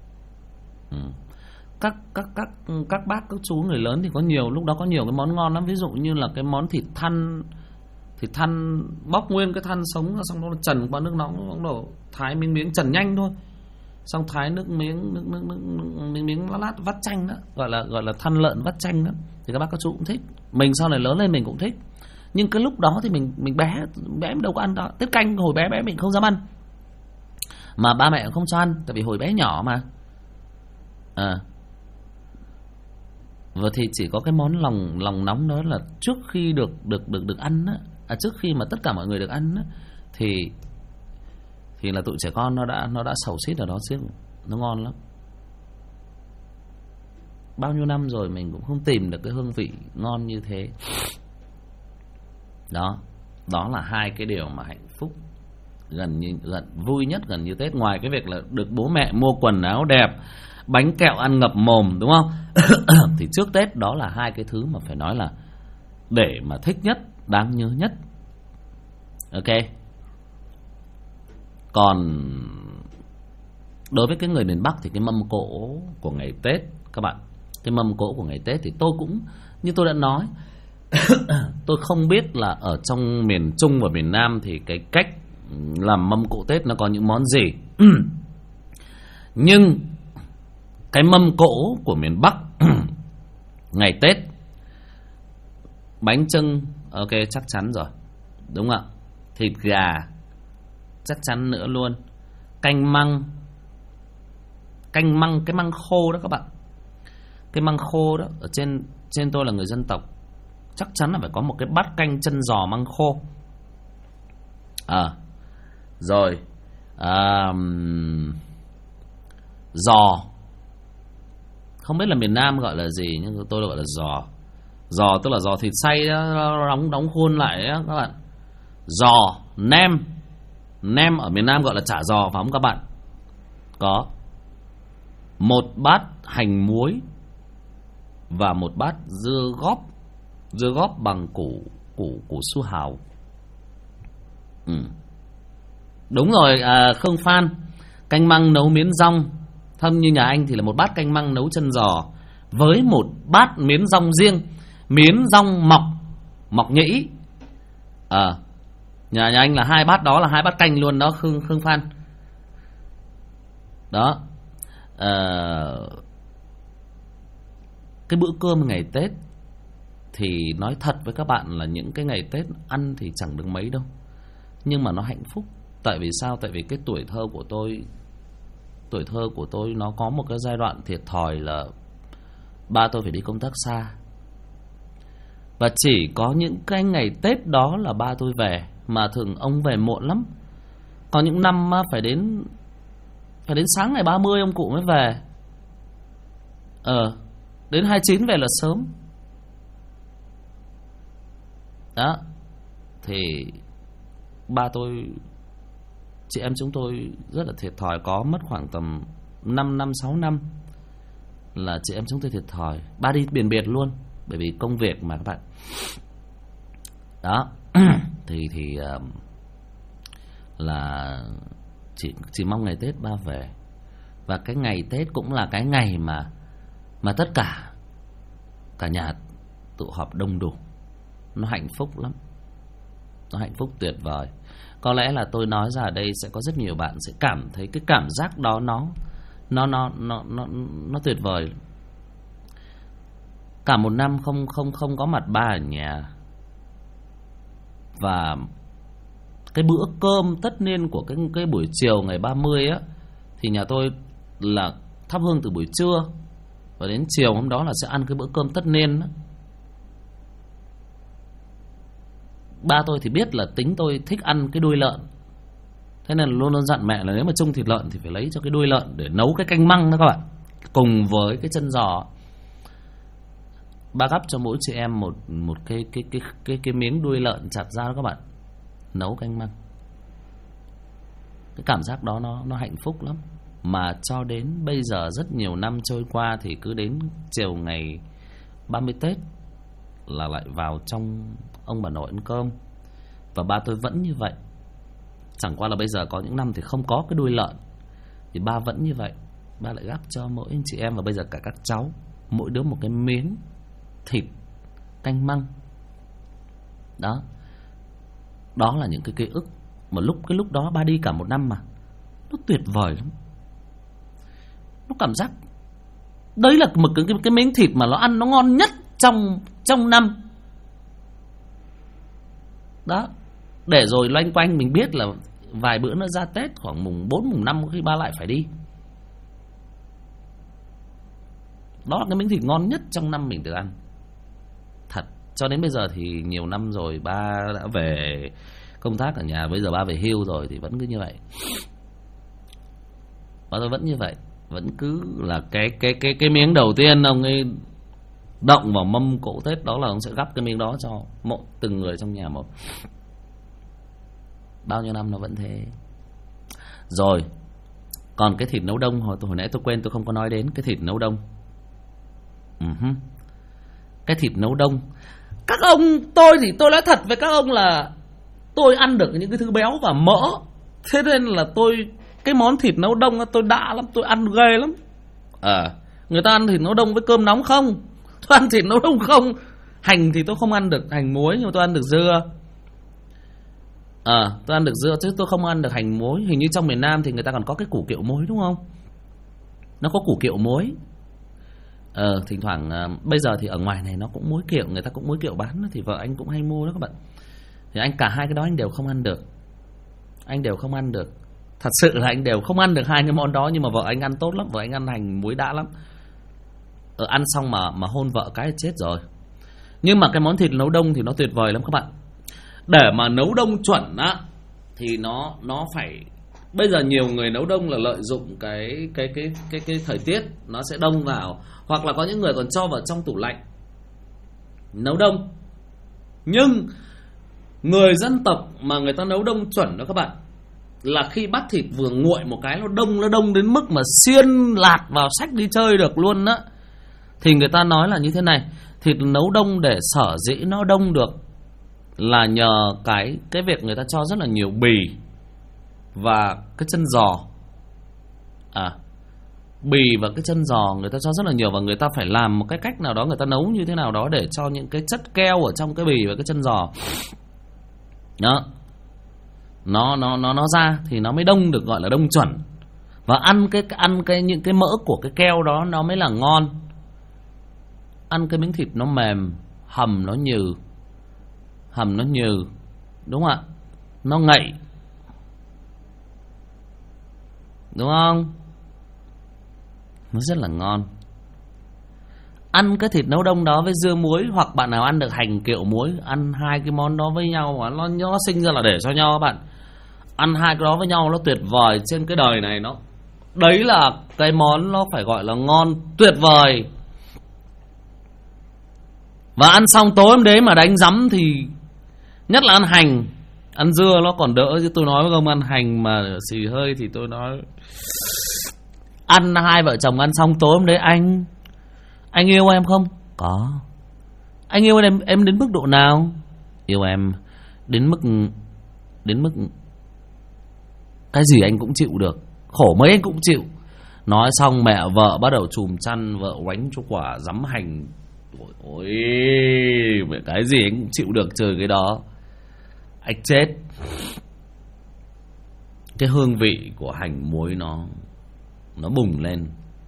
Các bác các chú người lớn thì có nhiều, lúc đó có nhiều cái món ngon lắm. Ví dụ như là cái món thịt thăn bóc nguyên cái thăn sống, xong nó trần qua nước nóng, xong đổ thái miếng trần nhanh thôi, xong thái nước miếng lát vắt chanh đó, gọi là thăn lợn vắt chanh đó, thì các bác các chú cũng thích. Mình sau này lớn lên mình cũng thích, nhưng cái lúc đó thì mình bé đâu có ăn đó. Tiết canh hồi bé mình không dám ăn, mà ba mẹ cũng không cho ăn, tại vì hồi bé nhỏ mà. Và thì chỉ có cái món lòng nóng đó là trước khi được ăn á, trước khi mà tất cả mọi người được ăn á, thì là tụi trẻ con nó đã xàu xít ở đó chứ. Nó ngon lắm. Bao nhiêu năm rồi mình cũng không tìm được cái hương vị ngon như thế. Đó là hai cái điều mà hạnh phúc gần vui nhất gần như Tết, ngoài cái việc là được bố mẹ mua quần áo đẹp, bánh kẹo ăn ngập mồm, đúng không? Thì trước Tết đó là hai cái thứ mà phải nói là để mà thích nhất, đáng nhớ nhất. Ok. Còn đối với cái người miền Bắc thì cái mâm cỗ của ngày Tết các bạn, cái mâm cỗ của ngày Tết thì tôi cũng như tôi đã nói, tôi không biết là ở trong miền Trung và miền Nam thì cái cách làm mâm cỗ Tết nó có những món gì. Nhưng cái mâm cỗ của miền Bắc ngày Tết, bánh chưng ok chắc chắn rồi, đúng không ạ? Thịt gà chắc chắn nữa luôn. Canh măng, cái măng khô đó các bạn. Cái măng khô đó, ở trên tôi là người dân tộc, chắc chắn là phải có một cái bát canh chân giò măng khô. Rồi giò, không biết là miền Nam gọi là gì, nhưng tôi gọi là giò. Giò tức là giò thịt xay đó, đóng khuôn lại đó các bạn. Giò, nem ở miền Nam gọi là chả giò phải không các bạn? Có một bát hành muối và một bát dưa góp bằng củ su hào. Đúng rồi, Khương Phan, canh măng nấu miến rong. Thâm như nhà anh thì là một bát canh măng nấu chân giò với một bát miến rong riêng, miến rong mọc nhĩ. Nhà anh là hai bát đó là hai bát canh luôn đó Khương Phan. Đó. Cái bữa cơm ngày Tết thì nói thật với các bạn là những cái ngày Tết ăn thì chẳng được mấy đâu, nhưng mà nó hạnh phúc. Tại vì sao? Tại vì cái tuổi thơ của tôi nó có một cái giai đoạn thiệt thòi là ba tôi phải đi công tác xa, và chỉ có những cái ngày Tết đó là ba tôi về, mà thường ông về muộn lắm. Có những năm phải đến sáng ngày 30 ông cụ mới về. Đến 29 về là sớm. Đó. Thì ba tôi, chị em chúng tôi rất là thiệt thòi, có mất khoảng tầm 5 năm 6 năm là chị em chúng tôi thiệt thòi. Ba đi biển biệt luôn, bởi vì công việc mà các bạn. Đó. thì là chỉ mong ngày Tết ba về. Và cái ngày Tết cũng là cái ngày mà tất cả nhà tụ họp đông đủ. Nó hạnh phúc lắm, nó hạnh phúc tuyệt vời. Có lẽ là tôi nói ra ở đây sẽ có rất nhiều bạn sẽ cảm thấy cái cảm giác đó nó tuyệt vời. Cả một năm không có mặt ba ở nhà, và cái bữa cơm tất niên của cái buổi chiều ngày 30 á, thì nhà tôi là thắp hương từ buổi trưa, và đến chiều hôm đó là sẽ ăn cái bữa cơm tất niên đó. Ba tôi thì biết là tính tôi thích ăn cái đuôi lợn, thế nên là luôn luôn dặn mẹ là nếu mà trông thịt lợn thì phải lấy cho cái đuôi lợn để nấu cái canh măng đó các bạn, cùng với cái chân giò. Ba gắp cho mỗi chị em một cái miếng đuôi lợn chặt ra đó các bạn, nấu canh măng. Cái cảm giác đó nó hạnh phúc lắm. Mà cho đến bây giờ rất nhiều năm trôi qua thì cứ đến chiều ngày 30 Tết là lại vào trong ông bà nội ăn cơm. Và ba tôi vẫn như vậy. Chẳng qua là bây giờ có những năm thì không có cái đuôi lợn, thì ba vẫn như vậy. Ba lại gắp cho mỗi anh chị em và bây giờ cả các cháu, mỗi đứa một cái miếng thịt canh măng. Đó. Đó là những cái ký ức mà cái lúc đó ba đi cả một năm mà nó tuyệt vời lắm. Nó cảm giác đấy là một cái miếng thịt mà nó ăn nó ngon nhất trong năm. Đó. Để rồi loanh quanh mình biết là vài bữa nữa ra Tết khoảng mùng 4, mùng 5 khi ba lại phải đi. Đó là cái miếng thịt ngon nhất trong năm mình được ăn. Thật. Cho đến bây giờ thì nhiều năm rồi ba đã về công tác ở nhà, bây giờ ba về hưu rồi thì vẫn cứ như vậy. Ba tôi vẫn như vậy, vẫn cứ là cái miếng đầu tiên ông ấy động vào mâm cỗ Tết đó là ông sẽ gắp cái miếng đó cho từng người trong nhà một. Bao nhiêu năm nó vẫn thế. Rồi. Còn cái thịt nấu đông hồi nãy tôi quên, tôi không có nói đến cái thịt nấu đông. Cái thịt nấu đông, các ông, tôi thì tôi nói thật với các ông là tôi ăn được những cái thứ béo và mỡ. Thế nên là cái món thịt nấu đông tôi đã lắm, tôi ăn ghê lắm. Người ta ăn thịt nấu đông với cơm nóng không, tôi ăn thịt nấu đông không. Hành thì tôi không ăn được hành muối, nhưng mà tôi ăn được dưa. Tôi ăn được dưa chứ tôi không ăn được hành muối. Hình như trong miền Nam thì người ta còn có cái củ kiệu muối đúng không? Nó có củ kiệu muối. Thỉnh thoảng bây giờ thì ở ngoài này nó cũng muối kiệu, người ta cũng muối kiệu bán, thì vợ anh cũng hay mua đó các bạn. Thì cả hai cái đó anh đều không ăn được. Anh đều không ăn được. Thật sự là anh đều không ăn được hai cái món đó. Nhưng mà vợ anh ăn tốt lắm, vợ anh ăn hành muối đã lắm. Ăn xong mà hôn vợ cái chết rồi. Nhưng mà cái món thịt nấu đông thì nó tuyệt vời lắm các bạn. Để mà nấu đông chuẩn á thì nó phải, bây giờ nhiều người nấu đông là lợi dụng cái thời tiết nó sẽ đông vào, hoặc là có những người còn cho vào trong tủ lạnh nấu đông. Nhưng người dân tộc mà người ta nấu đông chuẩn đó các bạn, là khi bắt thịt vừa nguội một cái nó đông đến mức mà xiên lạt vào xách đi chơi được luôn á. Thì người ta nói là như thế này, thịt nấu đông để sở dĩ nó đông được là nhờ cái việc người ta cho rất là nhiều bì và cái chân giò. Bì và cái chân giò người ta cho rất là nhiều, và người ta phải làm một cái cách nào đó, người ta nấu như thế nào đó để cho những cái chất keo ở trong cái bì và cái chân giò đó nó ra thì nó mới đông được, gọi là đông chuẩn. Và ăn những cái mỡ của cái keo đó nó mới là ngon. Ăn cái miếng thịt nó mềm, hầm nó nhừ, đúng không ạ? Nó ngậy, đúng không? Nó rất là ngon. Ăn cái thịt nấu đông đó với dưa muối, hoặc bạn nào ăn được hành kiệu muối, ăn hai cái món đó với nhau mà nó sinh ra là để cho nhau các bạn. Ăn hai cái đó với nhau nó tuyệt vời trên cái đời này. Đấy là cái món nó phải gọi là ngon tuyệt vời. Và ăn xong tối hôm đấy mà đánh rắm thì nhất là ăn hành. Ăn dưa nó còn đỡ, chứ tôi nói với ông ăn hành mà xì hơi thì tôi nói. Ăn hai vợ chồng ăn xong tối hôm đấy anh yêu em không? Có. Anh yêu em đến mức độ nào? Yêu em đến mức cái gì anh cũng chịu được, khổ mấy anh cũng chịu. Nói xong mẹ vợ bắt đầu chùm chăn, vợ oánh cho quả giấm hành. Ôi, cái gì anh cũng chịu được trừ cái đó. Anh chết. Cái hương vị của hành muối nó bùng lên.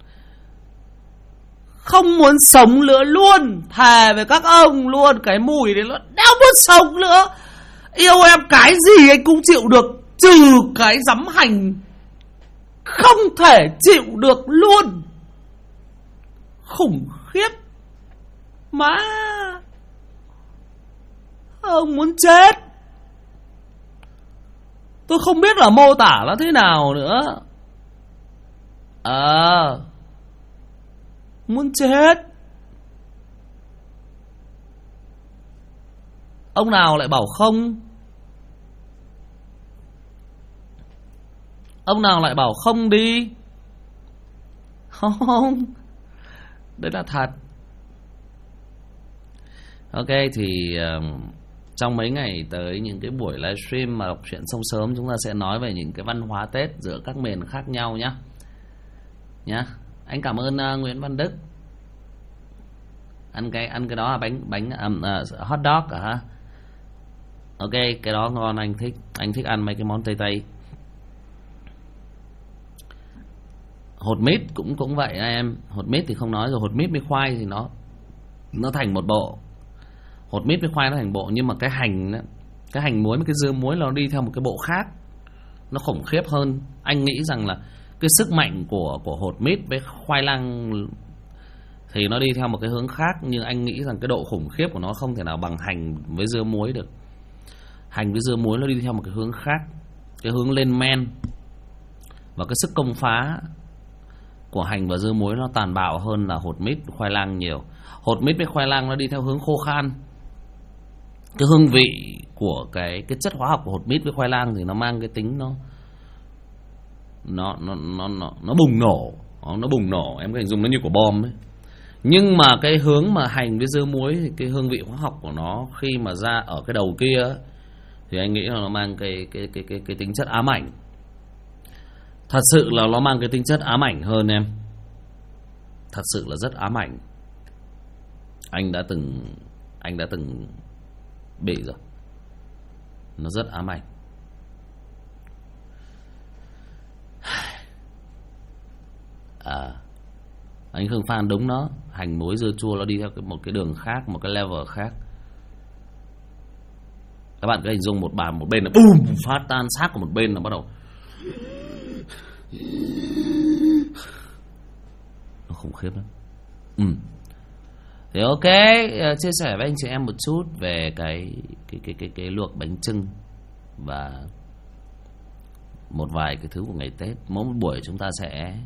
Không muốn sống nữa luôn. Thề với các ông luôn, cái mùi đấy nó đéo muốn sống nữa. Yêu em cái gì anh cũng chịu được, trừ cái giấm hành. Không thể chịu được luôn. Khủng khiếp. Má, ông muốn chết. Tôi không biết là mô tả nó thế nào nữa. Muốn chết. Ông nào lại bảo không? Ông nào lại bảo không đi? Không, đấy là thật. Ok, thì trong mấy ngày tới những cái buổi livestream mà đọc truyện Sông Sớm, chúng ta sẽ nói về những cái văn hóa Tết giữa các miền khác nhau nhá. Anh cảm ơn Nguyễn Văn Đức. Ăn cái đó là bánh hot dog hả? Ok, cái đó ngon, anh thích ăn mấy cái món Tây Tây. Hột mít cũng vậy em. Hột mít thì không nói rồi, hột mít với khoai thì nó thành một bộ. Hột mít với khoai nó thành bộ, nhưng mà cái hành muối với cái dưa muối nó đi theo một cái bộ khác, nó khủng khiếp hơn. Anh nghĩ rằng là cái sức mạnh của hột mít với khoai lang thì nó đi theo một cái hướng khác, nhưng anh nghĩ rằng cái độ khủng khiếp của nó không thể nào bằng hành với dưa muối được. Hành với dưa muối nó đi theo một cái hướng khác, cái hướng lên men, và cái sức công phá của hành và dưa muối nó tàn bạo hơn là hột mít khoai lang nhiều. Hột mít với khoai lang nó đi theo hướng khô khan. Cái hương vị của cái chất hóa học của hột mít với khoai lang thì nó mang cái tính nó bùng nổ, em có hình dung nó như của bom ấy. Nhưng mà cái hướng mà hành với dưa muối thì cái hương vị hóa học của nó khi mà ra ở cái đầu kia ấy, thì anh nghĩ là nó mang cái tính chất ám ảnh. Thật sự là nó mang cái tính chất ám ảnh hơn em. Thật sự là rất ám ảnh. Anh đã từng bị rồi. Nó rất ám ảnh. Anh Khương Phan đúng đó. Hành muối dưa chua nó đi theo một cái đường khác, một cái level khác. Các bạn cứ hình dung một bên là boom, phát tan xác của một bên là bắt đầu nó khủng khiếp lắm. Thì ok, chia sẻ với anh chị em một chút về cái luộc bánh chưng và một vài cái thứ của ngày Tết. Mỗi một buổi chúng ta sẽ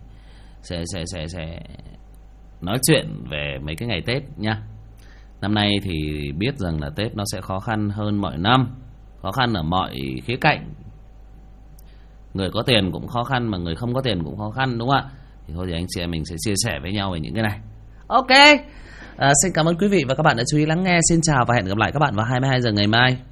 nói chuyện về mấy cái ngày Tết nha. Năm nay thì biết rằng là Tết nó sẽ khó khăn hơn mọi năm, khó khăn ở mọi khía cạnh. Người có tiền cũng khó khăn, mà người không có tiền cũng khó khăn, đúng không ạ? Thì thôi thì anh chị em mình sẽ chia sẻ với nhau về những cái này. Ok, xin cảm ơn quý vị và các bạn đã chú ý lắng nghe. Xin chào và hẹn gặp lại các bạn vào 22 giờ ngày mai.